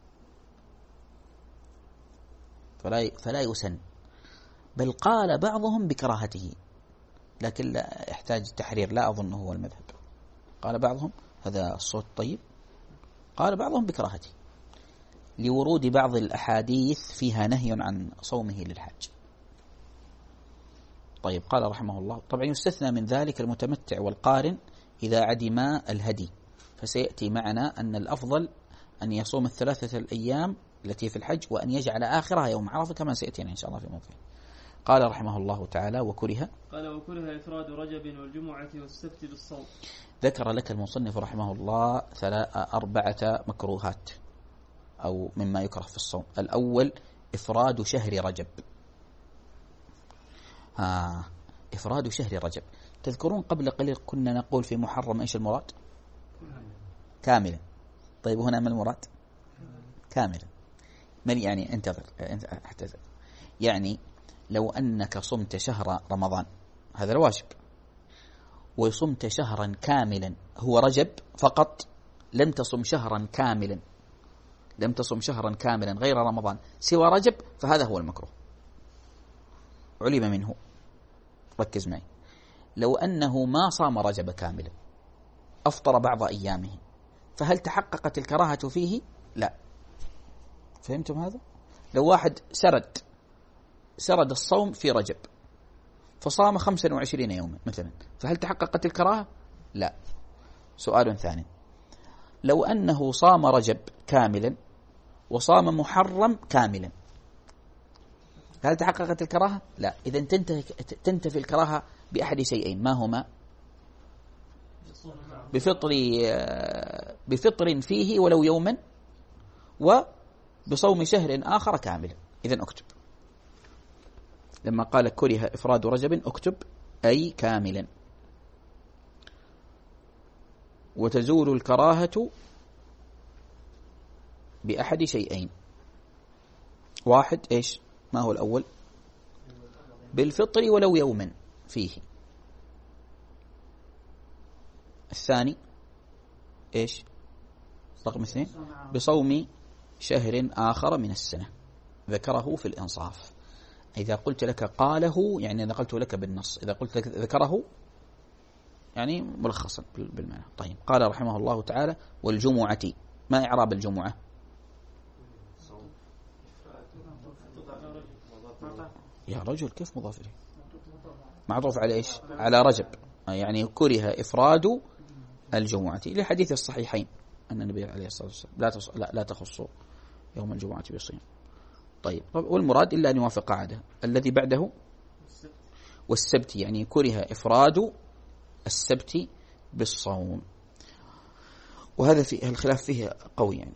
فلا فلا يسن. بل قال بعضهم بكراهته، لكن لا يحتاج تحرير، لا أظن هو المذهب. قال بعضهم، هذا الصوت طيب، قال بعضهم بكراهته لورود بعض الأحاديث فيها نهي عن صومه للحاج. طيب، قال رحمه الله: طبعا يستثنى من ذلك المتمتع والقارن إذا عدما الهدي، فسيأتي معنا أن الأفضل أن يصوم الثلاثة الأيام التي في الحج، وأن يجعل آخرها يوم عرفة كما سيأتينا إن شاء الله في موضوع. قال رحمه الله تعالى: وكره قال وكره إفراد رجب والجمعة والسبت بالصوم. ذكر لك المصنف رحمه الله أربعة مكروهات أو مما يكره في الصوم. الأول: إفراد شهر رجب. آه إفراد شهر رجب. تذكرون قبل قليل كنا نقول في محرم إيش المراد؟ كاملا. طيب، هنا ما المراد؟ كاملا. من يعني انتظر احتذر يعني لو أنك صمت شهر رمضان، هذا الواجب، وصمت شهرا كاملا هو رجب فقط، لم تصم شهرا كاملا لم تصم شهرا كاملا غير رمضان سوى رجب، فهذا هو المكروه. علم منه، ركز معي، لو أنه ما صام رجب كاملا، أفطر بعض أيامه، فهل تحققت الكراهة فيه؟ لا. فهمتم هذا؟ لو واحد سرد سرد الصوم في رجب فصام خمسة وعشرين يوما مثلا، فهل تحققت الكراهة؟ لا. سؤال ثاني: لو أنه صام رجب كاملا وصام محرم كاملا، هل تحققت الكراهة؟ لا. إذا تنتفي الكراهة بأحد شيئين، ما هما؟ بفطر بفطر فيه ولو يوما وبصوم شهر آخر كاملا. إذن أكتب لما قال كره إفراد رجب أكتب أي كاملا. وتزول الكراهة بأحد شيئين. واحد إيش؟ ما هو الأول؟ بالفطر ولو يوما فيه. الثاني إيش؟ رقم اثنين بصوم شهر آخر من السنة ذكره في الإنصاف. إذا قلت لك قاله يعني نقلت لك بالنص، إذا قلت لك ذكره يعني ملخصا بالمعنى. طيب قال رحمه الله تعالى والجمعة. ما إعراب الجمعة؟ يا رجل كيف مضاف إليه؟ معطوف على إيش؟ على رجب. يعني كره إفراد الجمعة لحديث الصحيحين أن النبي عليه الصلاة والسلام لا تص... لا, لا تخصوا يوم الجمعة بالصيام. طيب والمراد إلا أن يوافق عادة. الذي بعده والسبت، يعني كره إفراد السبت بالصوم. وهذا في الخلاف فيه قوي، يعني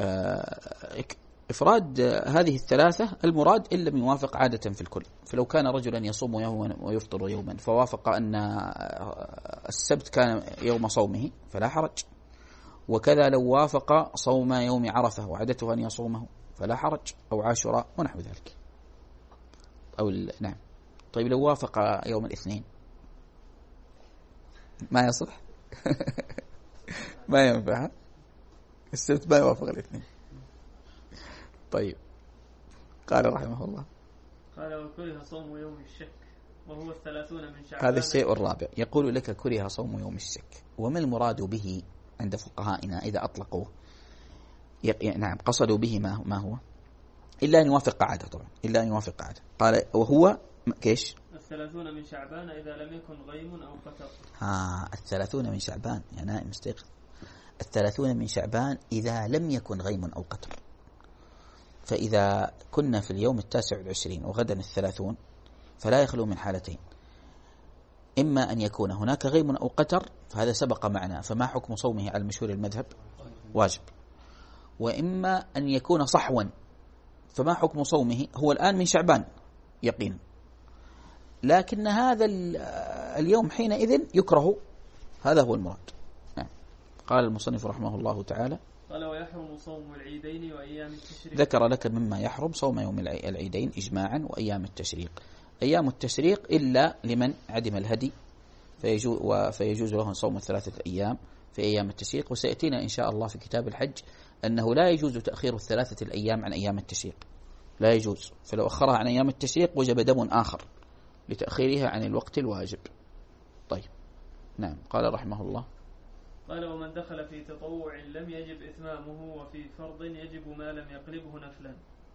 إفراد هذه الثلاثة المراد إن لم يوافق عادة في الكل. فلو كان رجلا يصوم يوما ويفطر يوما فوافق أن السبت كان يوم صومه فلا حرج، وكذا لو وافق صوم يوم عرفة وعادته أن يصومه فلا حرج، أو عاشوراء ونحو ذلك. أو نعم. طيب لو وافق يوم الاثنين ما يصح؟ ما ينفع، السبت ما يوافق الاثنين. طيب قال رحمه الله قال وكره صوم يوم الشك وهو الثلاثون من شعبان. هذا الشيء الرابع. يقول لك كره صوم يوم الشك، وما المراد به عند فقهائنا إذا أطلقوه؟ نعم قصدوا به ما ما هو إلا أن يوافق عادة، طبعا إلا أن يوافق عادة. قال وهو كيش الثلاثون من شعبان إذا لم يكن غيم أو قتر. ها الثلاثون من شعبان يا نائم مستيقظ. الثلاثون من شعبان إذا لم يكن غيم أو قتر. فإذا كنا في اليوم التاسع والعشرين وغدا الثلاثون فلا يخلو من حالتين: إما أن يكون هناك غيم أو قتر فهذا سبق معنا فما حكم صومه على المشهور المذهب؟ واجب. وإما أن يكون صحوا فما حكم صومه؟ هو الآن من شعبان يقينا، لكن هذا اليوم حينئذ يكره. هذا هو المراد. نعم. قال المصنف رحمه الله تعالى قال ويحرم صوم العيدين وأيام التشريق. ذكر لك مما يحرم صوم يوم العيدين إجماعا وأيام التشريق. أيام التشريق إلا لمن عدم الهدي فيجوز, فيجوز له صوم ثلاثة أيام في أيام التشريق. وسيأتينا إن شاء الله في كتاب الحج أنه لا يجوز تأخير الثلاثة الأيام عن أيام التشريق، لا يجوز. فلو أخرها عن أيام التشريق وجب دم آخر لتأخيرها عن الوقت الواجب. طيب نعم. قال رحمه الله قال ومن دخل في تطوع لم يجب إتمامه وفي فرض يجب ما لم يقلبه نفلا.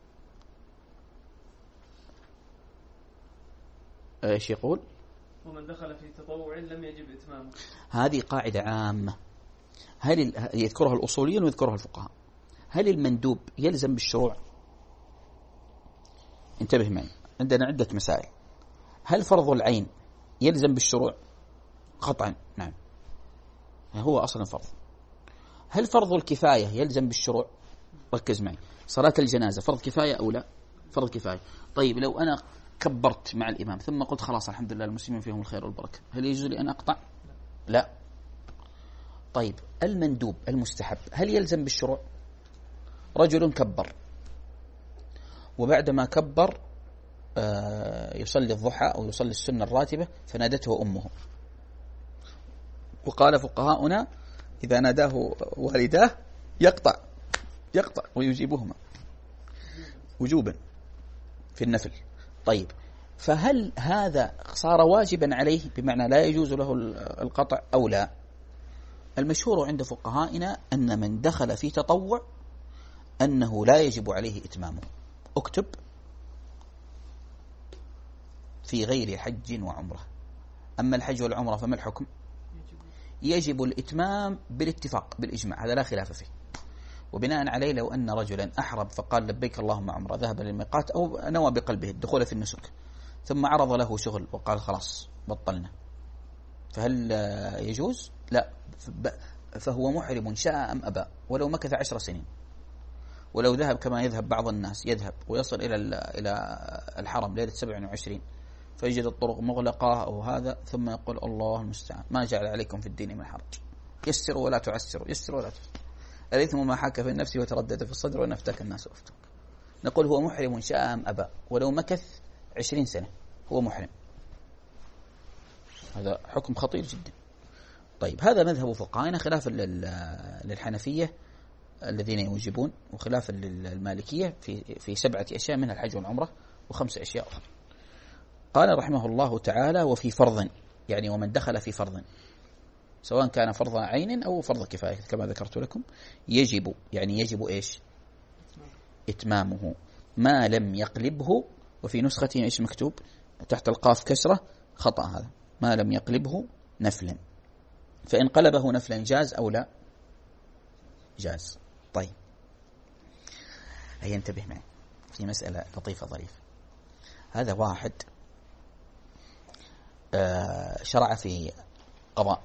ايش يقول؟ ومن دخل في تطوع لم يجب إتمامه. هذه قاعدة عامة، هل يذكرها الأصوليين ويذكرها الفقهاء. هل المندوب يلزم بالشروع؟ انتبه معي، عندنا عدة مسائل. هل فرض العين يلزم بالشروع؟ قطعا نعم، هو أصلا فرض. هل فرض الكفاية يلزم بالشروع؟ ركز معي، صلاة الجنازة فرض كفاية أو لا؟ فرض كفاية. طيب لو أنا كبرت مع الإمام ثم قلت خلاص الحمد لله المسلمين فيهم الخير والبركة، هل يجوز لي أن أقطع؟ لا. طيب المندوب المستحب هل يلزم بالشروع؟ رجل كبر وبعدما كبر آه يصلي الضحى أو يصلي السنة الراتبة فنادته أمه، وقال فقهاؤنا إذا ناداه والداه يقطع يقطع ويجيبهما وجوبا في النفل. طيب فهل هذا صار واجبا عليه بمعنى لا يجوز له القطع أو لا؟ المشهور عند فقهائنا أن من دخل في تطوع أنه لا يجب عليه إتمامه. اكتب في غير حج وعمرة. أما الحج والعمرة فما الحكم؟ يجب الإتمام بالاتفاق بالإجماع، هذا لا خلاف فيه. وبناء عليه لو أن رجلا أحرم فقال لبيك اللهم عمرة ذهب للميقات أو نوى بقلبه الدخول في النسك ثم عرض له شغل وقال خلاص بطلنا، فهل يجوز؟ لا، فهو محرم شاء أم أبى ولو مكث عشر سنين. ولو ذهب كما يذهب بعض الناس، يذهب ويصل إلى إلى الحرم ليلة سبع وعشرين فيجد الطرق مغلقة أو هذا، ثم يقول الله المستعان ما جعل عليكم في الدين من حرج، يسروا ولا تعسروا، يسروا ولا تعسروا، الإثم ما حاك في النفس وتردد في الصدر وإن أفتاك الناس أفتوك. نقول هو محرم شاء أم أبى، ولو مكث عشرين سنة هو محرم. هذا حكم خطير جدا. طيب هذا مذهب فقهاءنا خلافا للحنفية الذين يوجبون، وخلافا للمالكية في في سبعة أشياء منها الحج والعمرة وخمس أشياء أخرى. قال رحمه الله تعالى وفي فرض، يعني ومن دخل في فرض سواء كان فرض عين أو فرض كفاية كما ذكرت لكم، يجب يعني يجب إيش؟ إتمامه ما لم يقلبه. وفي نسخة إيش مكتوب تحت القاف كسرة، خطأ هذا، ما لم يقلبه نفلا، فإن قلبه نفلا جاز أو لا جاز. طيب هيا انتبه معي في مسألة لطيفة ظريفة. هذا واحد آه شرع في قضاء.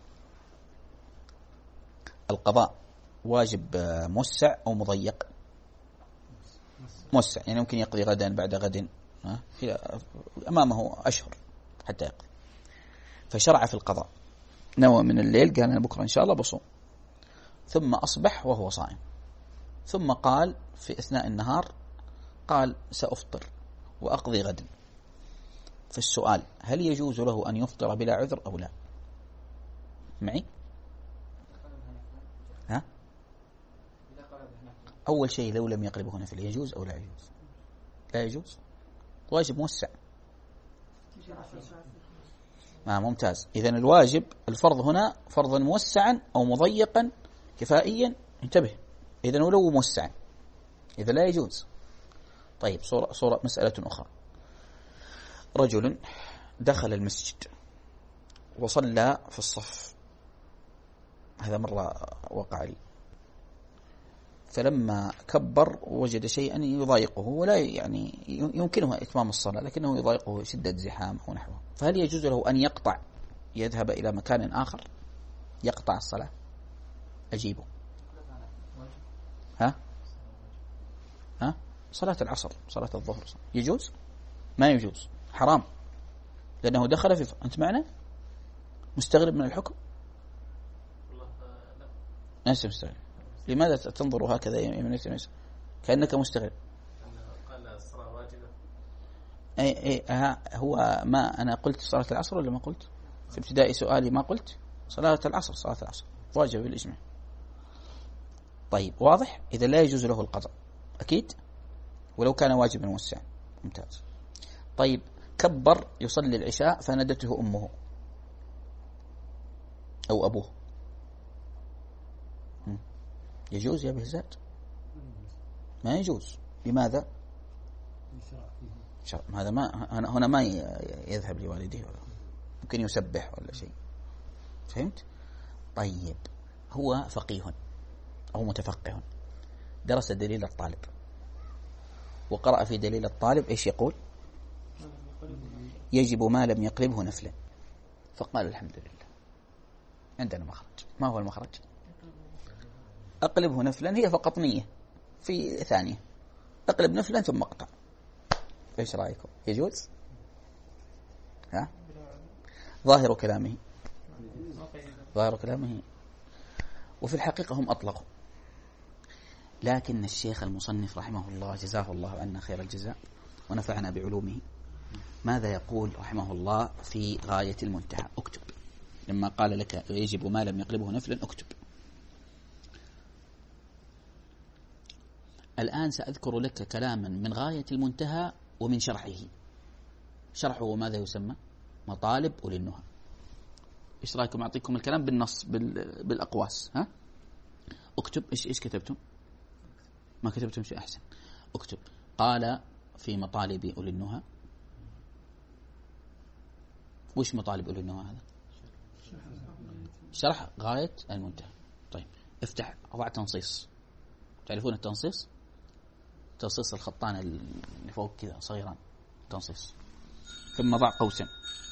القضاء واجب آه موسع أو مضيق؟ موسع، يعني ممكن يقضي غدا بعد غد، أمامه أشهر حتى يقضي. فشرع في القضاء، نوى من الليل قال أنا بكرة إن شاء الله بصوم، ثم أصبح وهو صائم، ثم قال في أثناء النهار قال سأفطر وأقضي غدا. فالسؤال هل يجوز له أن يفطر بلا عذر أو لا؟ معي؟ ها؟ أول شيء لو لم يقلبه نفل يجوز أو لا يجوز؟ لا يجوز، واجب موسع. آه ممتاز. إذن الواجب الفرض هنا فرضا موسعا أو مضيقا كفائيا، انتبه، إذن ولو موسعا إذا لا يجوز. طيب صورة, صورة مسألة أخرى، رجل دخل المسجد وصلى في الصف، هذا مرة وقع لي، فلما كبر وجد شيئا يضايقه، ولا يعني يمكنه إتمام الصلاة لكنه يضايقه شدة زحام أو نحوه، فهل يجوز له أن يقطع يذهب إلى مكان آخر يقطع الصلاة؟ أجيبه. ها؟ ها؟ صلاة العصر، صلاة الظهر يجوز؟ ما يجوز، حرام، لأنه دخل في ف... أنت معنا؟ مستغرب من الحكم؟ ناس مستغرب. لماذا تنظر هكذا يا ابن تيمية كأنك مستغرب؟ قال الصلاة واجبة. أي أي هو ما أنا قلت صلاة العصر ولا ما قلت؟ في ابتداء سؤالي ما قلت صلاة العصر، صلاة العصر واجب بالإجماع. طيب واضح، إذا لا يجوز له القضاء أكيد ولو كان واجبا موسعا. ممتاز. طيب كبر يصلي العشاء فنادته أمه أو أبوه، يجوز يا بهزاد؟ ما يجوز. لماذا؟ هذا ما هنا ما يذهب لوالديه، ممكن يسبح ولا شيء، فهمت؟ طيب هو فقيه أو متفقه، درس دليل الطالب وقرأ في دليل الطالب إيش يقول؟ يجب ما لم يقلبه نفلا، فقال الحمد لله عندنا مخرج. ما هو المخرج؟ أقلبه نفلا، هي فقط نية في ثانية، أقلب نفلا ثم أقطع. إيش رأيكم؟ يجوز؟ ها؟ ظاهر كلامه ظاهر كلامه وفي الحقيقة هم أطلقوا، لكن الشيخ المصنف رحمه الله جزاه الله عنا خير الجزاء ونفعنا بعلومه، ماذا يقول رحمه الله في غاية المنتهى؟ اكتب، لما قال لك يجب ما لم يقلبه نفلا اكتب. الآن سأذكر لك كلاما من غاية المنتهى ومن شرحه. شرحه ماذا يسمى؟ مطالب أولي النهى. إيش رأيكم أعطيكم الكلام بالنص بالأقواس؟ ها؟ اكتب. إيش إيش كتبتم؟ ما كتبتم شيء أحسن. اكتب قال في مطالب أولي النهى. وش مطالب أولي النهى هذا؟ شرح غاية المنتهى. طيب افتح أضع تنصيص. تعرفون التنصيص؟ تنصيص الخطان اللي فوق كذا صغيران، تنصيص، ثم ضع قوسا.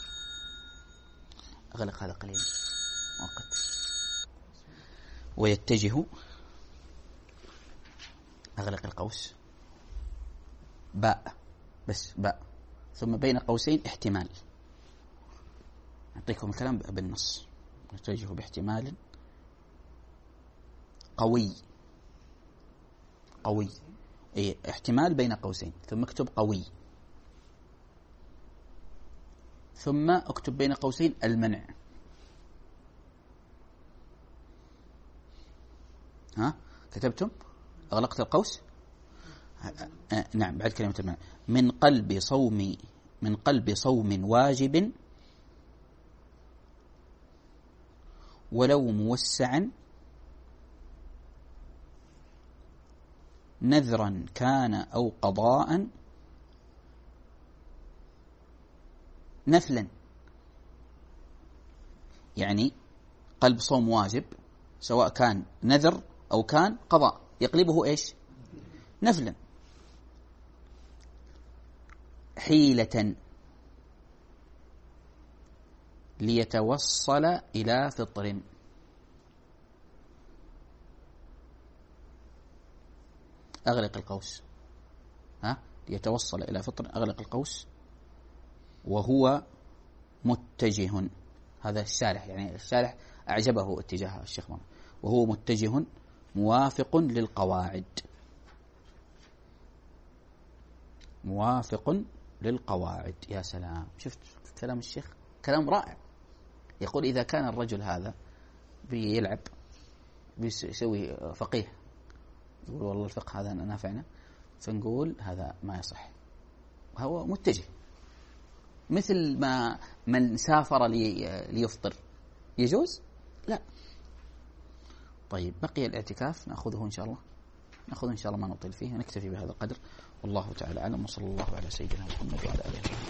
أغلق هذا قليلا مؤقت. ويتجه، أغلق القوس، باء بس باء، ثم بين قوسين احتمال. أعطيكم الكلام بالنص، نتجه باحتمال قوي. قوي إيه، احتمال بين قوسين، ثم اكتب قوي، ثم اكتب بين قوسين المنع. ها كتبتم؟ أغلقت القوس؟ آه نعم، بعد كلمة المنع. من قلب صوم من قلب صوم واجب ولو موسعا نذرا كان أو قضاء نفلا. يعني قلب صوم واجب سواء كان نذر أو كان قضاء، يقلبه إيش؟ نفلا. حيلة ليتوصل إلى فطر. أغلق القوس. ها ليتوصل إلى فطر، أغلق القوس. وهو متجه، هذا الشارح، يعني الشارح أعجبه اتجاه الشيخ محمد. وهو متجه موافق للقواعد، موافق للقواعد. يا سلام، شفت كلام الشيخ؟ كلام رائع. يقول إذا كان الرجل هذا بيلعب بيسوي فقيه، يقول والله الفقه هذا نافعنا، فنقول هذا ما يصح، هو متجه. مثل ما من سافر لي ليفطر يجوز؟ لا. طيب بقي الاعتكاف نأخذه إن شاء الله، نأخذه إن شاء الله، ما نطيل فيه، نكتفي بهذا القدر. والله تعالى أعلم، وصلى الله على سيدنا محمد وعلى آله وصحبه.